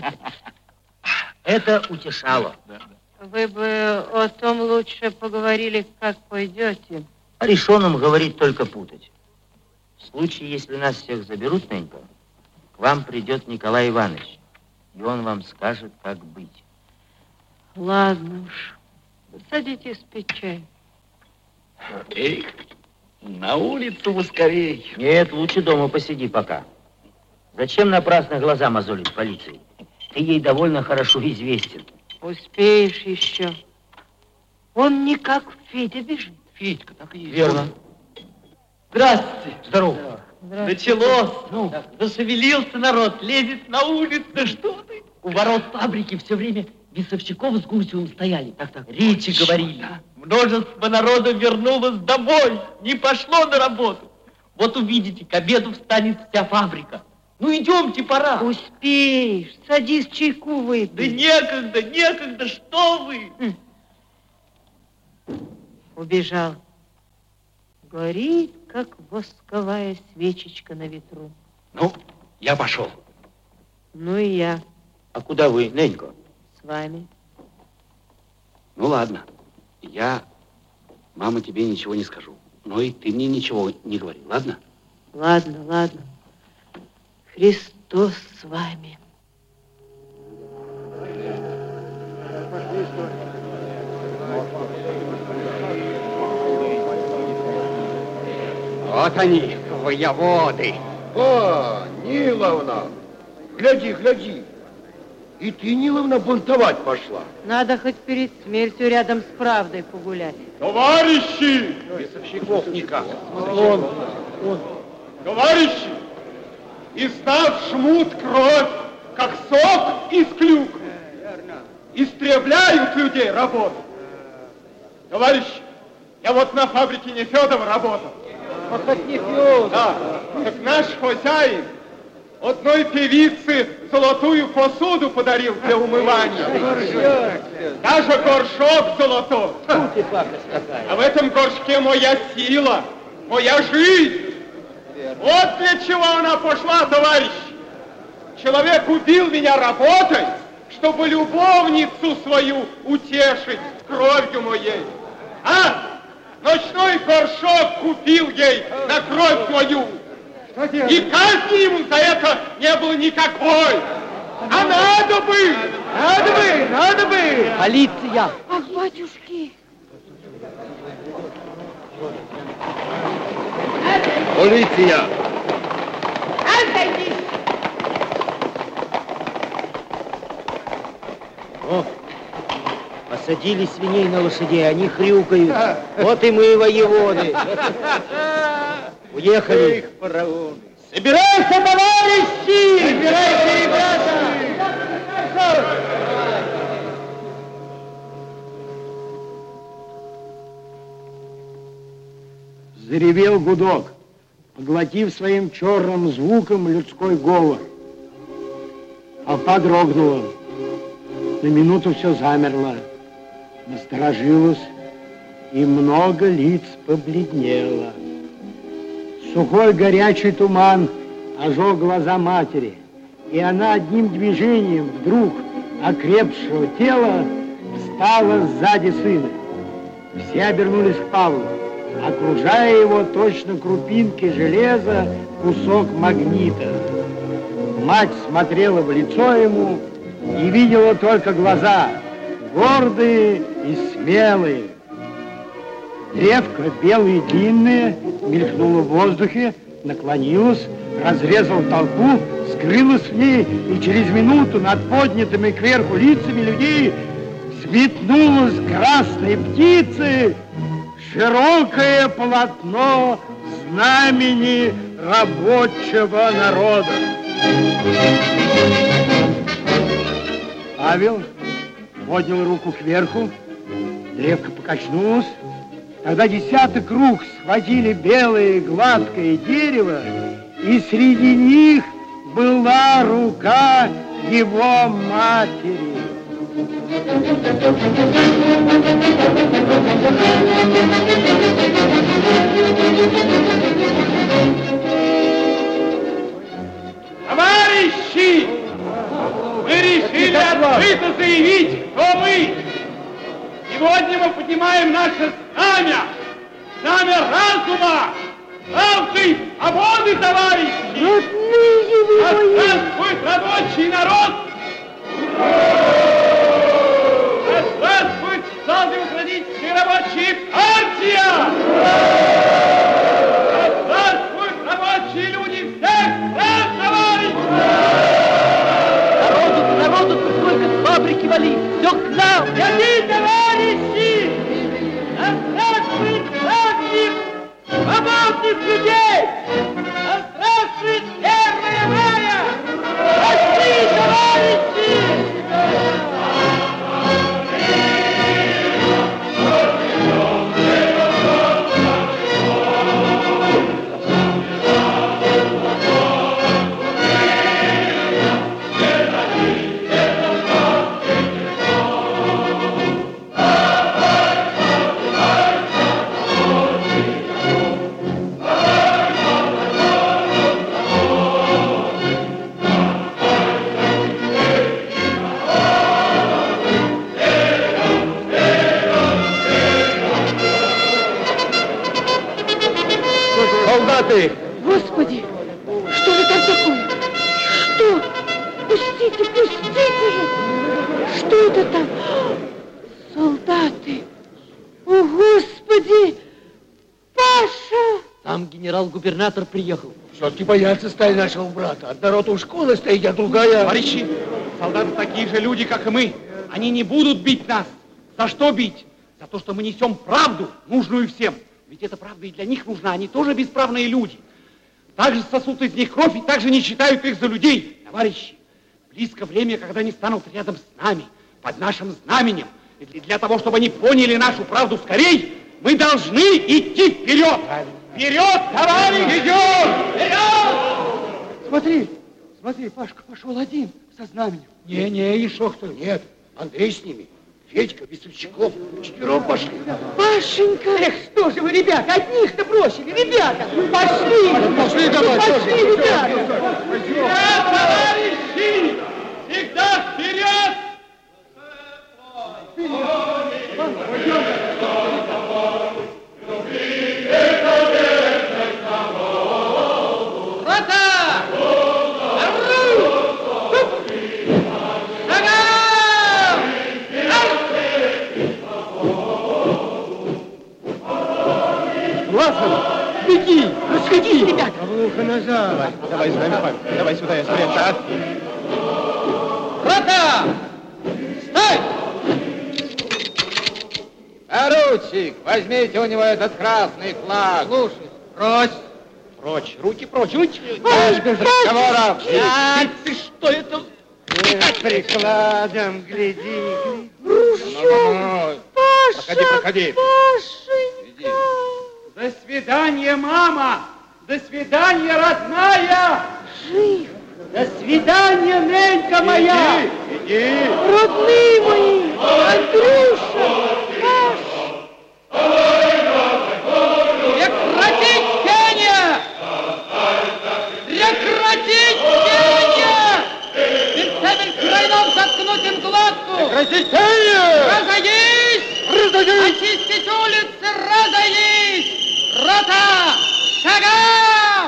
Это утешало. Вы бы о том лучше поговорили, как пойдете. О решенном говорить только путать. В случае, если нас всех заберут, Ненька, к вам придет Николай Иванович, и он вам скажет, как быть. Ладно уж. Садитесь пить чай. Эй, на улицу вы скорей. Нет, лучше дома посиди пока. Зачем напрасно глаза мозолить полиции? Ты ей довольно хорошо известен. Успеешь еще. Он не как Федя бежит. Федька, так и есть. Верно. Здравствуйте. Здорово. Началось. Зашевелился народ, лезет на улицу. Да что ты? У ворот фабрики все время весовщиков с Гусевым стояли. Так. Речи говорили. Множество народа вернулось домой, не пошло на работу. Вот увидите, к обеду встанет вся фабрика. Ну, идемте, пора. Успеешь. Садись, чайку выпей. Да некогда, что вы? Убежал. Горит, как восковая свечечка на ветру. Ну, я пошел. Ну и я. А куда вы, Ненька? С вами. Ну ладно, я, мама, тебе ничего не скажу. Но и ты мне ничего не говори, ладно? Ладно, ладно. Христос с вами. Вот они, воеводы. О, Ниловна, гляди, гляди. И ты, Ниловна, бунтовать пошла. Надо хоть перед смертью рядом с правдой погулять. Товарищи! Весовщиков никак. Товарищи! Издав шмут кровь, как сок из клюквы. Истребляют людей работу. Товарищи, я вот на фабрике Нефёдова работал. Да, так наш хозяин одной певице золотую посуду подарил для умывания. Даже горшок золотой. А в этом горшке моя сила, моя жизнь. Вот для чего она пошла, товарищи. Человек убил меня работой, чтобы любовницу свою утешить кровью моей. А? Ночной горшок купил ей на кровь свою. И казни ему за это не было никакой. А надо бы! Надо бы! Полиция! Ах, батюшки! Полиция! Отойди! О, посадили свиней на лошадей, они хрюкают. Вот и мы, воеводы. Уехали. Собирайся, товарищи! Собирайся, ребята! Заревел гудок, поглотив своим черным звуком людской говор. Толпа дрогнула. На минуту все замерло, насторожилось, и много лиц побледнело. Сухой горячий туман ожег глаза матери, и она одним движением вдруг окрепшего тела встала сзади сына. Все обернулись к Павлу, окружая его точно крупинки железа, кусок магнита. Мать смотрела в лицо ему и видела только глаза, гордые и смелые. Древко, белое и длинное, мелькнуло в воздухе, наклонилось, разрезал толпу, скрылось в ней, и через минуту над поднятыми кверху лицами людей взметнулась красной птицы широкое полотно знамени рабочего народа. Павел поднял руку кверху, древко покачнулось, тогда десяток рук схватили белое гладкое дерево, и среди них была рука его матери. Товарищи! Мы решили открыто заявить, кто мы. Сегодня мы поднимаем наше знамя, знамя разума, правды, свободы, товарищи! Здравствует рабочий народ! Здравствует социал-демократическая рабочая партия! Здравствуют рабочие люди всех стран, товарищи! Народу, сколько с фабрики вали, все к нам! Ходи, товарищи! Здравствует праздник свободных людей! Здравствует 1 мая! Пошли, товарищи! Солдаты! Господи, что же там такое? Что? Пустите, пустите же! Что это там? Солдаты! О, Господи! Паша! Там генерал-губернатор приехал. Все-таки боятся стали нашего брата. Одна рота у школы стоит, а другая... Товарищи, солдаты такие же люди, как и мы. Они не будут бить нас. За что бить? За то, что мы несем правду, нужную всем. Ведь эта правда и для них нужна. Они тоже бесправные люди. Также сосут из них кровь и также не считают их за людей. Товарищи, близко время, когда они станут рядом с нами, под нашим знаменем. И для того, чтобы они поняли нашу правду скорей, мы должны идти вперед. Вперед, товарищ! Идем! Вперед! Смотри, Пашка пошел один со знаменем. Не, еще кто? Нет, Андрей с ними. Федька, Весельчаков, четвером пошли. Пашенька! Эх, что же вы, ребята, одних-то бросили, ребята! Пошли! Пошли давай! Пошли, ребята! Вперед, товарищи! Всегда вперед! Беги! Расходись, ребята! Павлуха, назад! Давай с нами, Павел. Давай сюда, я спрячу. Рота! Стой! Поручик, возьмите у него этот красный флаг. Слушай, прочь! Прочь, руки прочь! Без разговоров! Ты что это? Прикладом, гляди. Ружьем! Паша! Проходи. Пашенька! До свидания, мама! До свидания, родная! Жив! До свидания, Ненька моя! Иди! Родные мои! Андрюша! Паша! Прекратить пение! Прекратить пение! Фельдфебель крайном заткнуть им глотку! Прекратить пение! Разойдись! Разойдись! Очистить улицы! Разойдись! Рота! Шагом!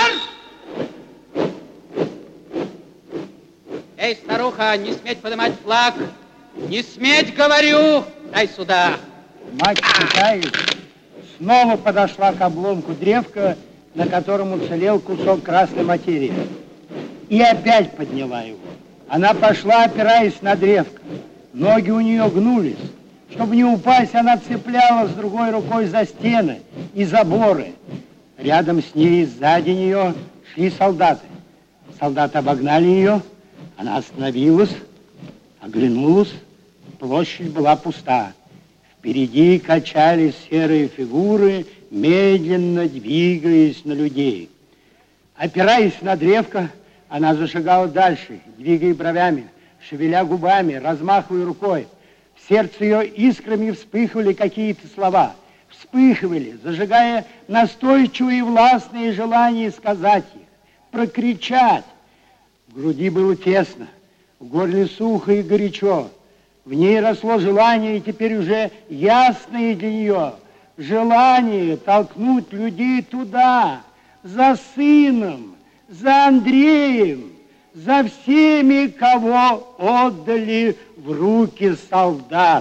Эй, старуха, не сметь поднимать флаг! Не сметь, говорю! Дай сюда! Мать Китаев снова подошла к обломку древка, на котором уцелел кусок красной материи. И опять подняла его. Она пошла, опираясь на древко. Ноги у нее гнулись. Чтобы не упасть, она цеплялась другой рукой за стены и заборы. Рядом с ней, сзади нее, шли солдаты. Солдаты обогнали ее. Она остановилась, оглянулась. Площадь была пуста. Впереди качались серые фигуры, медленно двигаясь на людей. Опираясь на древко, она зашагала дальше, двигая бровями, шевеля губами, размахивая рукой. В сердце ее искрами вспыхивали какие-то слова. Вспыхивали, зажигая настойчивые и властные желания сказать их, прокричать. В груди было тесно, в горле сухо и горячо. В ней росло желание, и теперь уже ясное для нее, желание толкнуть людей туда, за сыном, за Андреем, за всеми, кого отдали в руки солдат.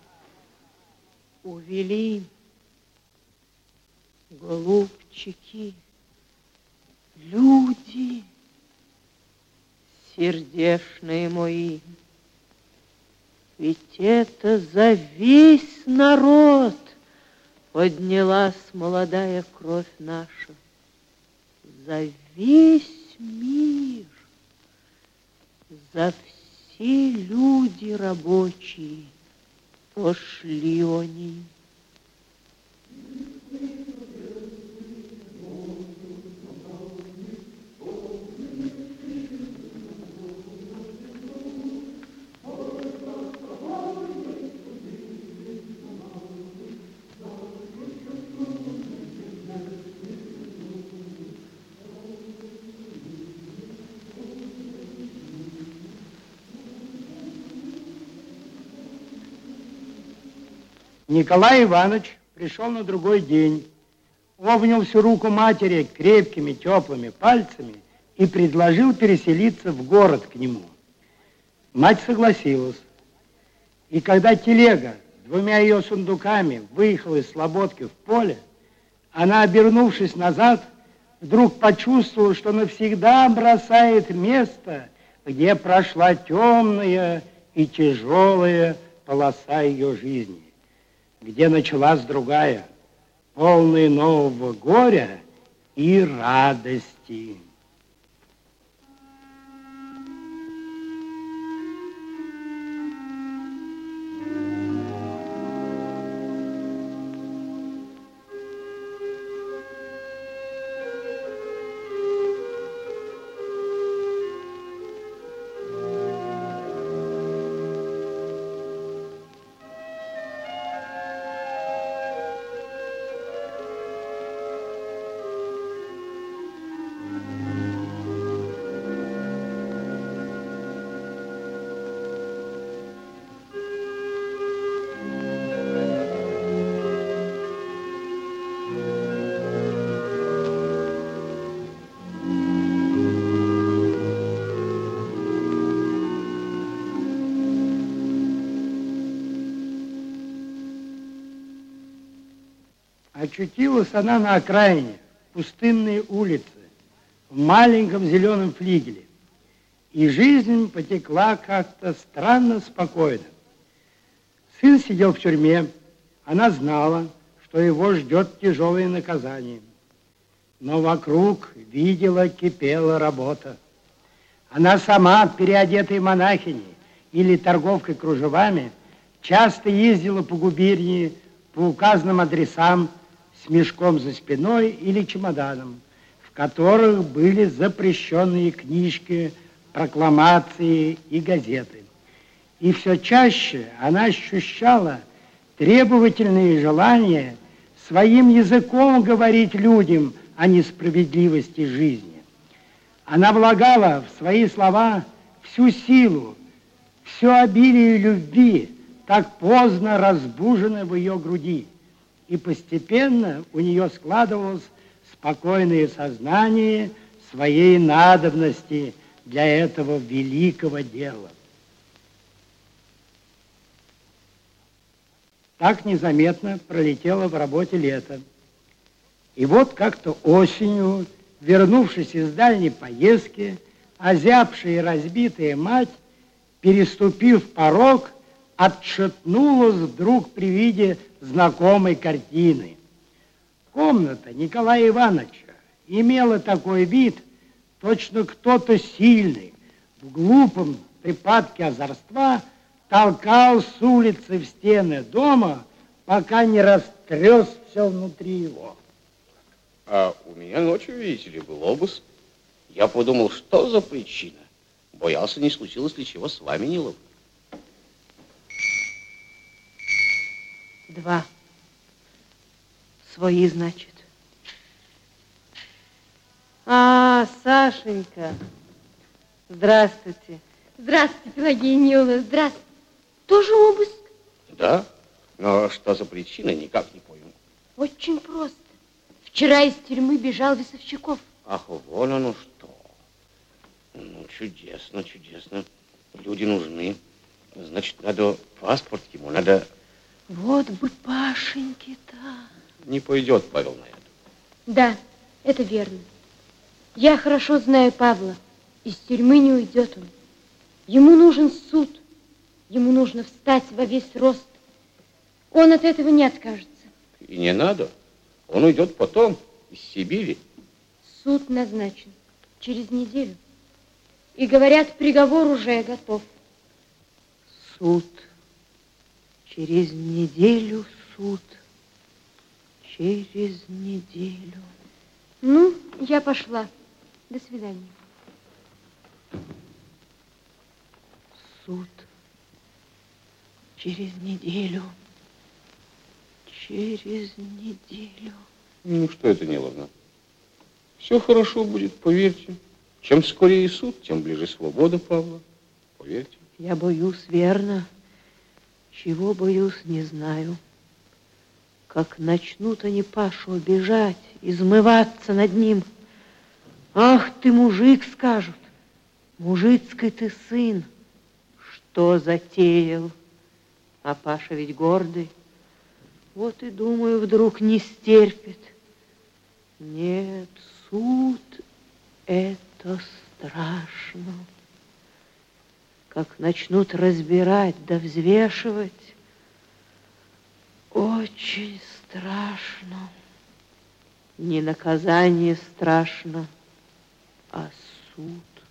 Увели, голубчики, люди, сердечные мои. Ведь это за весь народ поднялась молодая кровь наша. За весь мир, за все люди рабочие пошли они. Николай Иванович пришел на другой день. обнял всю руку матери крепкими теплыми пальцами и предложил переселиться в город к нему. Мать согласилась. И когда телега с 2 ее сундуками выехала из Слободки в поле, она, обернувшись назад, вдруг почувствовала, что навсегда бросает место, где прошла темная и тяжелая полоса ее жизни, где началась другая, полная нового горя и радости. Очутилась она на окраине, пустынной улице, в маленьком зеленом флигеле. И жизнь потекла как-то странно спокойно. Сын сидел в тюрьме, она знала, что его ждет тяжелое наказание. Но вокруг, видела, кипела работа. Она сама, переодетая монахиней или торговкой кружевами, часто ездила по губернии по указанным адресам, с мешком за спиной или чемоданом, в которых были запрещенные книжки, прокламации и газеты. И все чаще она ощущала требовательные желания своим языком говорить людям о несправедливости жизни. Она влагала в свои слова всю силу, все обилие любви, так поздно разбуженное в ее груди. И постепенно у нее складывалось спокойное сознание своей надобности для этого великого дела. Так незаметно пролетело в работе лето. И вот как-то осенью, вернувшись из дальней поездки, озябшая и разбитая мать, переступив порог, отшатнулась вдруг при виде знакомой картины. Комната Николая Ивановича имела такой вид, точно кто-то сильный, в глупом припадке озорства толкал с улицы в стены дома, пока не растряс все внутри его. А у меня ночью, видите ли, был обыск. Я подумал, что за причина? Боялся, не случилось ли чего с вами неловко. 2. Свои, значит. А, Сашенька. Здравствуйте. Здравствуйте, Пелагея Ниловна, здравствуйте. Тоже обыск? Да? Но что за причина, никак не пойму. Очень просто. Вчера из тюрьмы бежал Весовщиков. Ах, вон оно что. Ну, чудесно, чудесно. Люди нужны. Значит, надо паспорт ему, надо... Вот бы Пашеньки-то. Не пойдет Павел на это. Да, это верно. Я хорошо знаю Павла. Из тюрьмы не уйдет он. Ему нужен суд. Ему нужно встать во весь рост. Он от этого не откажется. И не надо. Он уйдет потом из Сибири. Суд назначен через неделю. И говорят, приговор уже готов. Суд. Через неделю суд. Через неделю. Ну, я пошла. До свидания. Суд. Через неделю. Через неделю. Ну, что это, Ниловна? Все хорошо будет, поверьте. Чем скорее суд, тем ближе свобода Павла. Поверьте. Я боюсь, верно. Чего боюсь, не знаю. как начнут они Пашу обижать, измываться над ним. Ах ты, мужик, скажут, мужицкий ты сын, что затеял? А Паша ведь гордый. Вот и думаю, вдруг не стерпит. Нет, суд — это страшно. Как начнут разбирать да взвешивать, очень страшно. Не наказание страшно, а суд.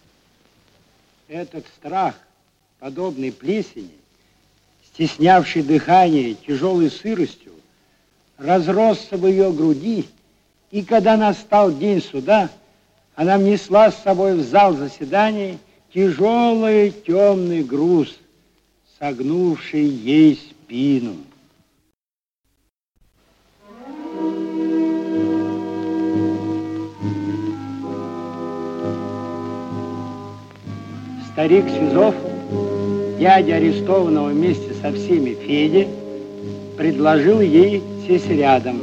Этот страх, подобный плесени, стеснявший дыхание тяжелой сыростью, разросся в ее груди, и когда настал день суда, она внесла с собой в зал заседаний тяжелый темный груз, согнувший ей спину. Старик Сизов, дядя арестованного вместе со всеми Феде, предложил ей сесть рядом.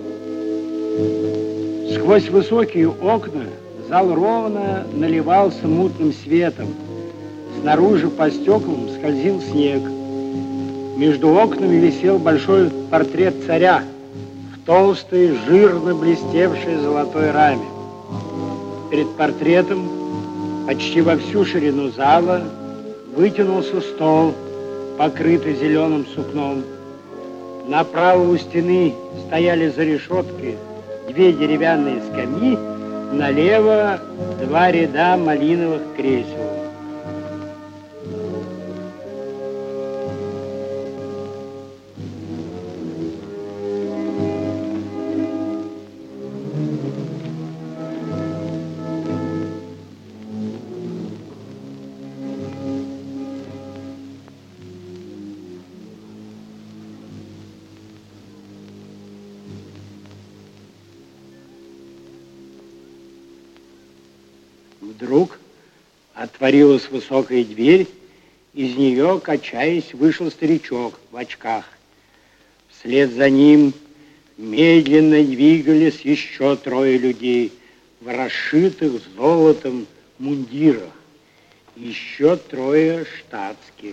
Сквозь высокие окна зал ровно наливался мутным светом. Снаружи по стеклам скользил снег. Между окнами висел большой портрет царя в толстой, жирно блестевшей золотой раме. Перед портретом, почти во всю ширину зала, вытянулся стол, покрытый зеленым сукном. Направо у стены стояли за решеткой две деревянные скамьи, налево два ряда малиновых кресел. Вдруг отворилась высокая дверь, из нее, качаясь, вышел старичок в очках. Вслед за ним медленно двигались еще трое людей в расшитых золотом мундирах, еще трое штатских.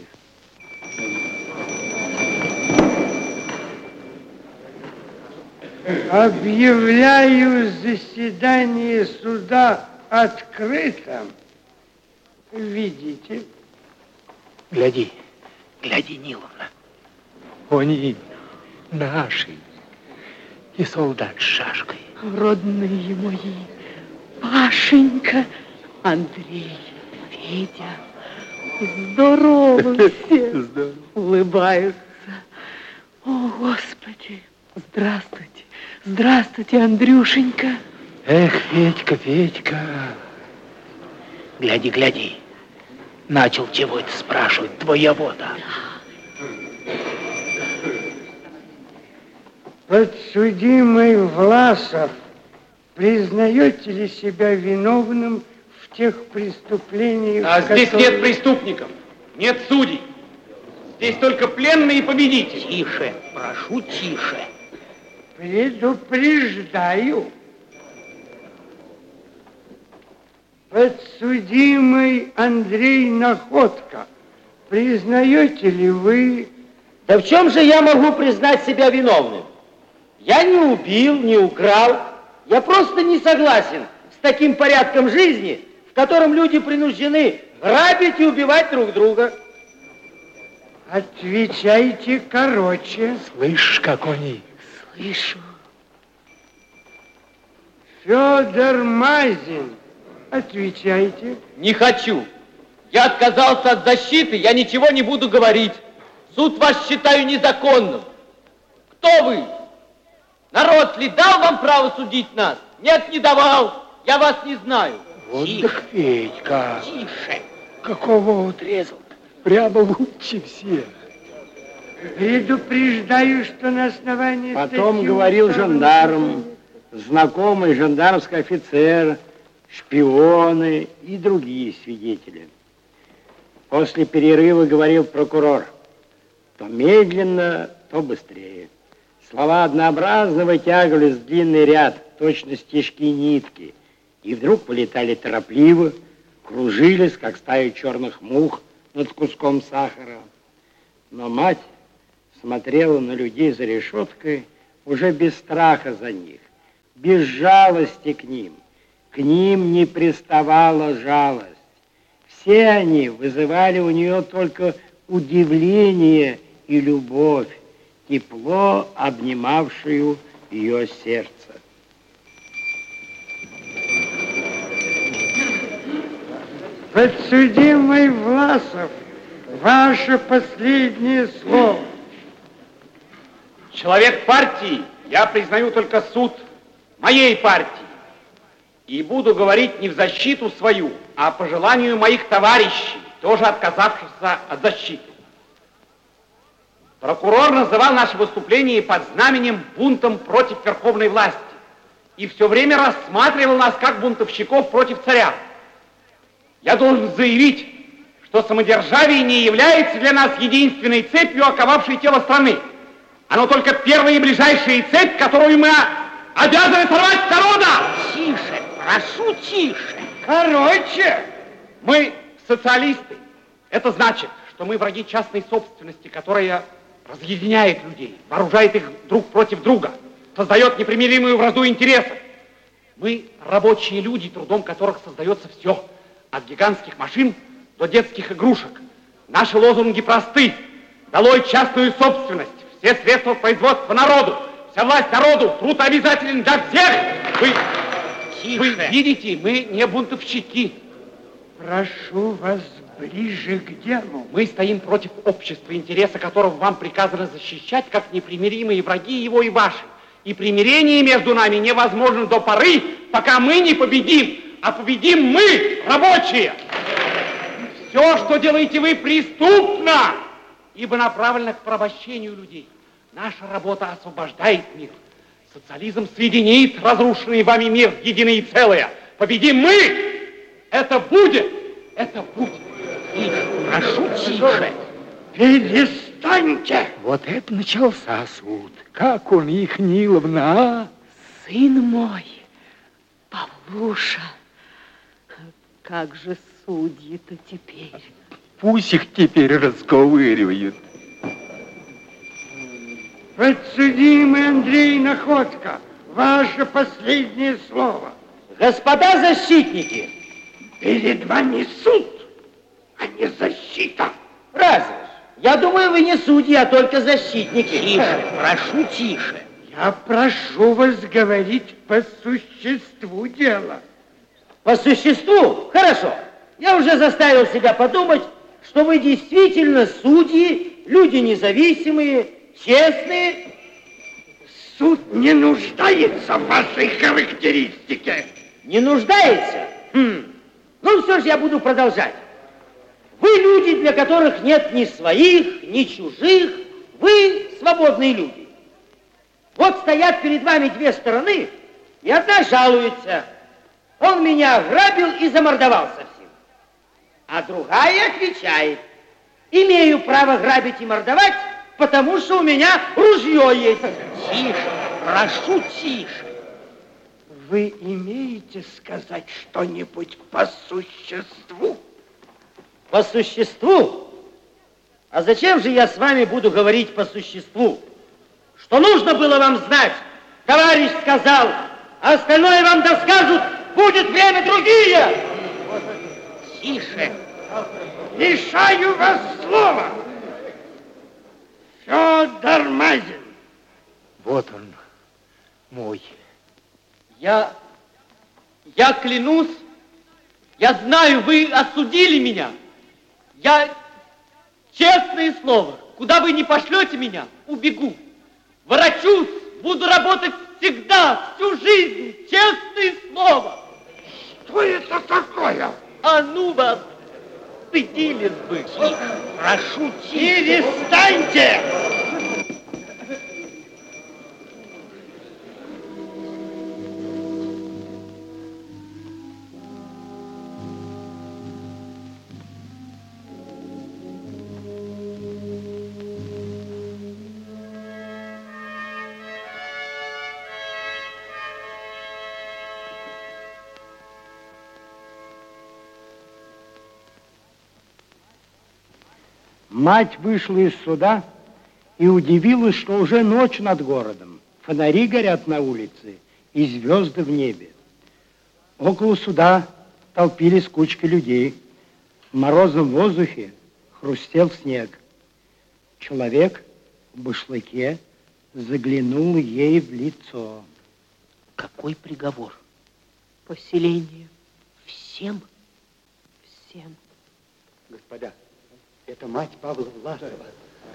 Объявляю заседание суда открытым. Видите? Гляди, гляди, Ниловна. Они наши. И солдат с шашкой. Родные мои, Пашенька, Андрей, Федя, здорово все. Здорово. Улыбаются. О, Господи, здравствуйте. Здравствуйте, Андрюшенька. Эх, Федька, Федька. Гляди, гляди. Начал чего это спрашивать твоего-то. Подсудимый Власов, признаете ли себя виновным в тех преступлениях, здесь нет преступников, нет судей. Здесь только пленные и победители. Тише, прошу, тише. Предупреждаю. Подсудимый Андрей Находка, признаете ли вы... Да в чем же я могу признать себя виновным? Я не убил, не украл. Я просто не согласен с таким порядком жизни, в котором люди принуждены грабить и убивать друг друга. Отвечайте короче. Слышишь, как они? Слышу. Федор Мазин, отвечайте. Не хочу. Я отказался от защиты, я ничего не буду говорить. Суд вас считаю незаконным. Кто вы? Народ ли дал вам право судить нас? Нет, не давал. Я вас не знаю. Вот так, Федька. Тише. Какого отрезал? Прямо лучше всех. Предупреждаю, что на основании... Потом говорил жандарм, знакомый жандармский офицер, шпионы и другие свидетели. После перерыва говорил прокурор. То медленно, то быстрее. Слова однообразно вытягивались в длинный ряд, точно стежки нитки, и вдруг полетали торопливо, кружились, как стая черных мух над куском сахара. Но мать смотрела на людей за решеткой уже без страха за них, без жалости к ним. К ним не приставала жалость. Все они вызывали у нее только удивление и любовь, тепло обнимавшую ее сердце. Подсудимый Власов, ваше последнее слово. Человек партии, я признаю только суд моей партии. И буду говорить не в защиту свою, а по желанию моих товарищей, тоже отказавшихся от защиты. Прокурор называл наше выступление под знаменем бунтом против верховной власти и все время рассматривал нас как бунтовщиков против царя. Я должен заявить, что самодержавие не является для нас единственной цепью, оковавшей тело страны. Оно только первая и ближайшая цепь, которую мы обязаны сорвать с народа. Тише, прошу, тише. Короче, мы социалисты. Это значит, что мы враги частной собственности, которая разъединяет людей, вооружает их друг против друга, создает непримиримую вражду интересов. Мы рабочие люди, трудом которых создается все, от гигантских машин до детских игрушек. Наши лозунги просты. Долой частную собственность, все средства производства народу, вся власть народу, труд обязателен для всех. Вы видите, мы не бунтовщики. Прошу вас ближе к делу. Мы стоим против общества, интереса которого вам приказано защищать, как непримиримые враги его и ваши. И примирение между нами невозможно до поры, пока мы не победим. А победим мы, рабочие. Все, что делаете вы, преступно, ибо направлено к порабощению людей. Наша работа освобождает мир. Социализм соединит разрушенный вами мир в единое целое. Победим мы! Это будет! Это будет! Тише, прошу, тише. Перестаньте! Вот это начался суд. Как он их, Ниловна, а? Сын мой, Павлуша, как же судьи-то теперь? Пусть их теперь расковыривают. Подсудимый Андрей Находка, ваше последнее слово. Господа защитники, перед вами суд, а не защита. Разве? Я думаю, вы не судьи, а только защитники. Тише, прошу, тише. Я прошу вас говорить по существу дела. По существу? Хорошо. Я уже заставил себя подумать, что вы действительно судьи, люди независимые, честные. Суд не нуждается в вашей характеристике. Не нуждается? Ну, все же я буду продолжать. Вы люди, для которых нет ни своих, ни чужих. Вы свободные люди. Вот стоят перед вами две стороны, и одна жалуется. Он меня ограбил и замордовал совсем. А другая отвечает. Имею право грабить и мордовать, потому что у меня ружье есть. Тише, прошу, тише. Вы имеете сказать что-нибудь по существу? По существу? А зачем же я с вами буду говорить по существу? Что нужно было вам знать, товарищ сказал, а остальное вам доскажут, будет время другие. Тише. Лишаю вас слова. Федор Мазин. Вот он, мой. Я клянусь, я знаю, вы осудили меня. Я, честное слово, куда вы ни пошлете меня, убегу. Ворочусь, буду работать всегда, всю жизнь, честное слово. Что это такое? А ну вас, стыдились бы. Тише, прошу, тише. Перестаньте! Мать вышла из суда и удивилась, что уже ночь над городом. Фонари горят на улице и звезды в небе. Около суда толпились кучки людей. В морозном воздухе хрустел снег. Человек в башлыке заглянул ей в лицо. Какой приговор? Поселение. Всем? Всем. Господа, это мать Павла Власова.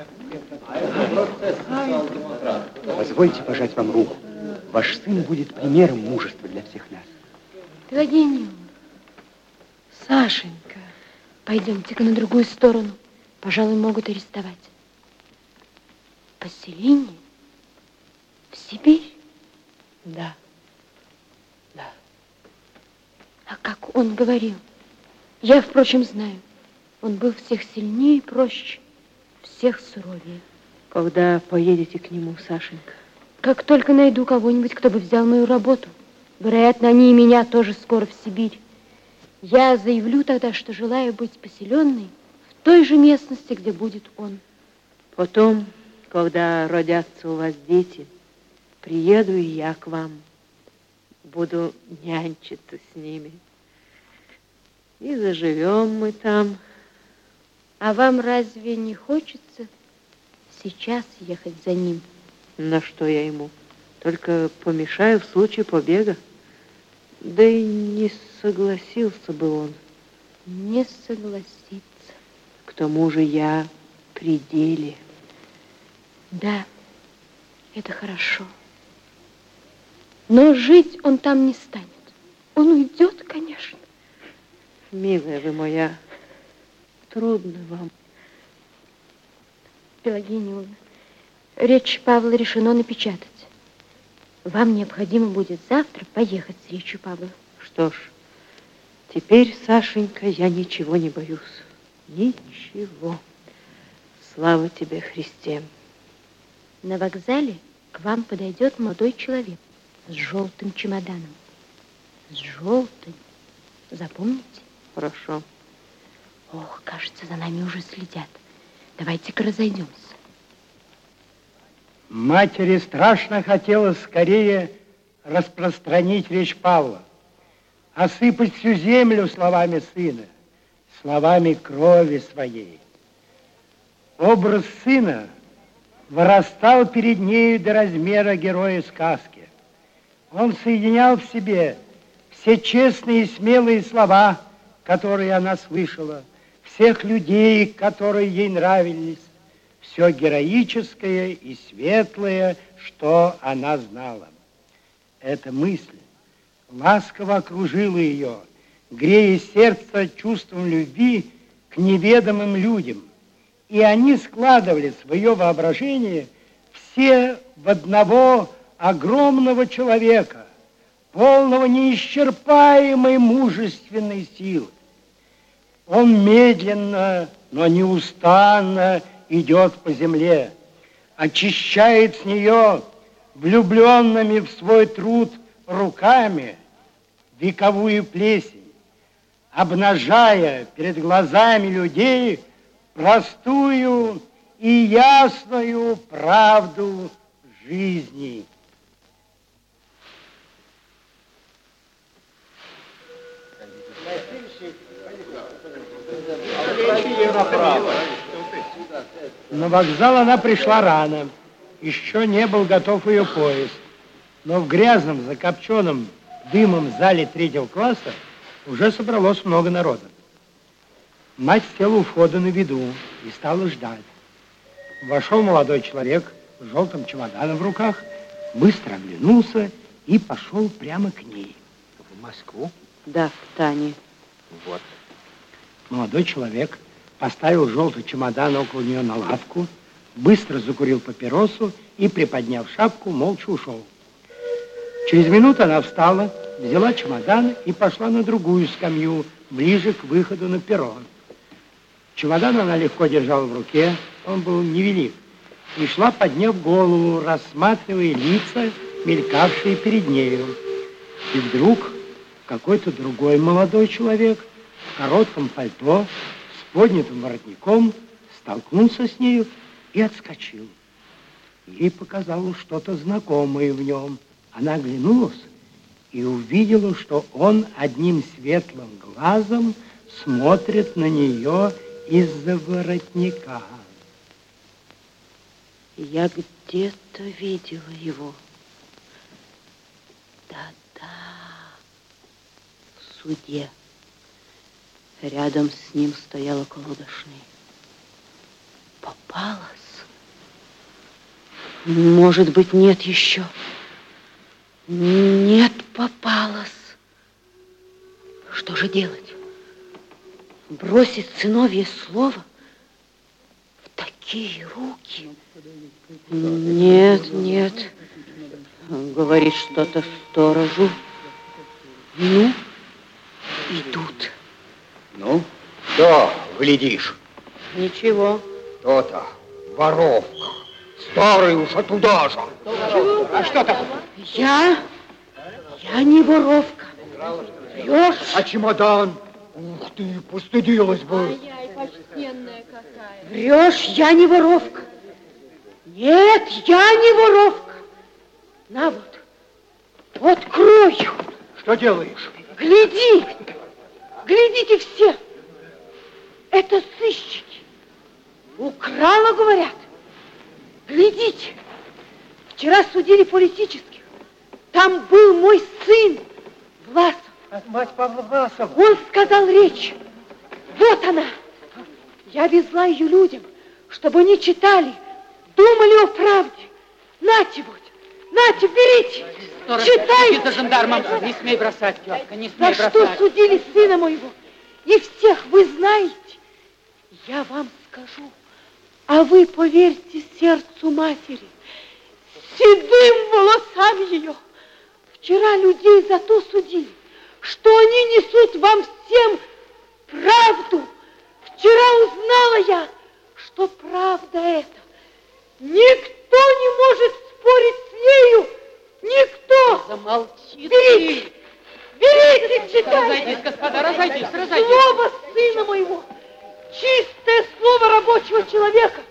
Позвольте пожать вам руку. Ваш сын будет примером мужества для всех нас. Пелагея, Сашенька, пойдемте-ка на другую сторону. Пожалуй, могут арестовать. Поселение? В Сибирь? Да. Да. А как он говорил? Я, впрочем, знаю. Он был всех сильнее и проще, всех суровее. Когда поедете к нему, Сашенька? Как только найду кого-нибудь, кто бы взял мою работу. Вероятно, они и меня тоже скоро в Сибирь. Я заявлю тогда, что желаю быть поселенной в той же местности, где будет он. Потом, когда родятся у вас дети, приеду и я к вам. Буду нянчиться с ними. И заживем мы там. А вам разве не хочется сейчас ехать за ним? На что я ему? Только помешаю в случае побега. Да и не согласился бы он. Не согласится. К тому же я при деле. Да, это хорошо. Но жить он там не станет. Он уйдет, конечно. Милая вы моя, трудно вам. Пелагея Ниловна, речь Павла решено напечатать. Вам необходимо будет завтра поехать с речью Павла. Что ж, теперь, Сашенька, я ничего не боюсь. Ничего. Слава тебе, Христе. На вокзале к вам подойдет молодой человек с желтым чемоданом. С желтым. Запомните? Хорошо. Ох, кажется, за нами уже следят. Давайте-ка разойдемся. Матери страшно хотелось скорее распространить речь Павла, осыпать всю землю словами сына, словами крови своей. Образ сына вырастал перед нею до размера героя сказки. Он соединял в себе все честные и смелые слова, которые она слышала, всех людей, которые ей нравились, все героическое и светлое, что она знала. Эта мысль ласково окружила ее, грея сердце чувством любви к неведомым людям. И они складывали свое воображение все в одного огромного человека, полного неисчерпаемой мужественной силы. Он медленно, но неустанно идет по земле, очищает с нее влюбленными в свой труд руками вековую плесень, обнажая перед глазами людей простую и ясную правду жизни. На вокзал она пришла рано. Еще не был готов ее поезд. Но в грязном, закопченном дымом зале 3-го класса уже собралось много народа. Мать села у входа на виду и стала ждать. Вошел молодой человек с желтым чемоданом в руках, быстро оглянулся и пошел прямо к ней. В Москву? Да, в Тане. Вот. Молодой человек поставил желтый чемодан около нее на лавку, быстро закурил папиросу и, приподняв шапку, молча ушел. Через минуту она встала, взяла чемодан и пошла на другую скамью, ближе к выходу на перрон. Чемодан она легко держала в руке, он был невелик, и шла, подняв голову, рассматривая лица, мелькавшие перед нею. И вдруг какой-то другой молодой человек в коротком пальто, с поднятым воротником, столкнулся с нею и отскочил. Ей показалось что-то знакомое в нем. Она оглянулась и увидела, что он одним светлым глазом смотрит на нее из-за воротника. Я где-то видела его. Да-да, в суде. Рядом с ним стояла колода шней. Попалась? Может быть, нет еще. Нет, попалась. Что же делать? Бросить сыновье слово в такие руки? Нет, нет. Говорит что-то сторожу. Ну, идут. Ну, что глядишь? Ничего. Кто-то, воровка. Старый уж, а туда же. Чего? А что там? Я не воровка. Врешь? А чемодан? Ух ты, постыдилась бы. Ай-яй, почтенная какая. Врешь, я не воровка. Нет, я не воровка. На вот, открою. Что делаешь? Гляди, глядите все. Это сыщики. Украла, говорят. Глядите, вчера судили политических. Там был мой сын, Власов. Мать Павла Власов. Он сказал речь. Вот она. Я везла ее людям, чтобы они читали, думали о правде. Нате вот, нате, берите, читайте. За жандармом, не смей бросать, тетка, не смей За бросать. что судили сына моего? И всех вы знаете. Я вам скажу. А вы поверьте сердцу матери, седым волосам ее. Вчера людей за то судили, что они несут вам всем правду. Вчера узнала я, что правда это. Никто не может спорить с нею. Никто. Замолчи. Берите, берите, читайте. Разойдись, господа, разойдись. Слово сына моего. Чистое слово рабочего человека,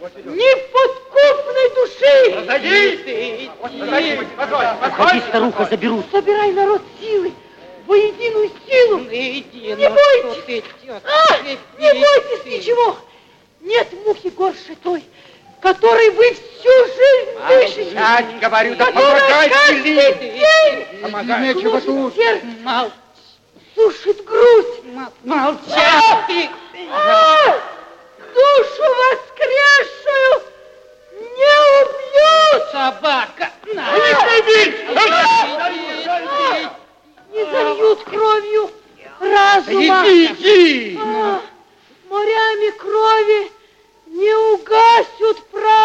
неподкупной души. Разойдись! Уходи, старуха, заберут. Собирай народ силы, воединую силу. Иди, не бойтесь. Не бойтесь ничего. Нет мухи горше той, которой вы всю жизнь дышите. Молчать, говорю, да которая помогайте каждый ли. день Помогай. Нечего тут. сердце, Молчи. сушит грудь. Молчать. Душу воскресшую не убьют! Собака! Не зальют кровью разума! Иди! Морями крови не угасят правду!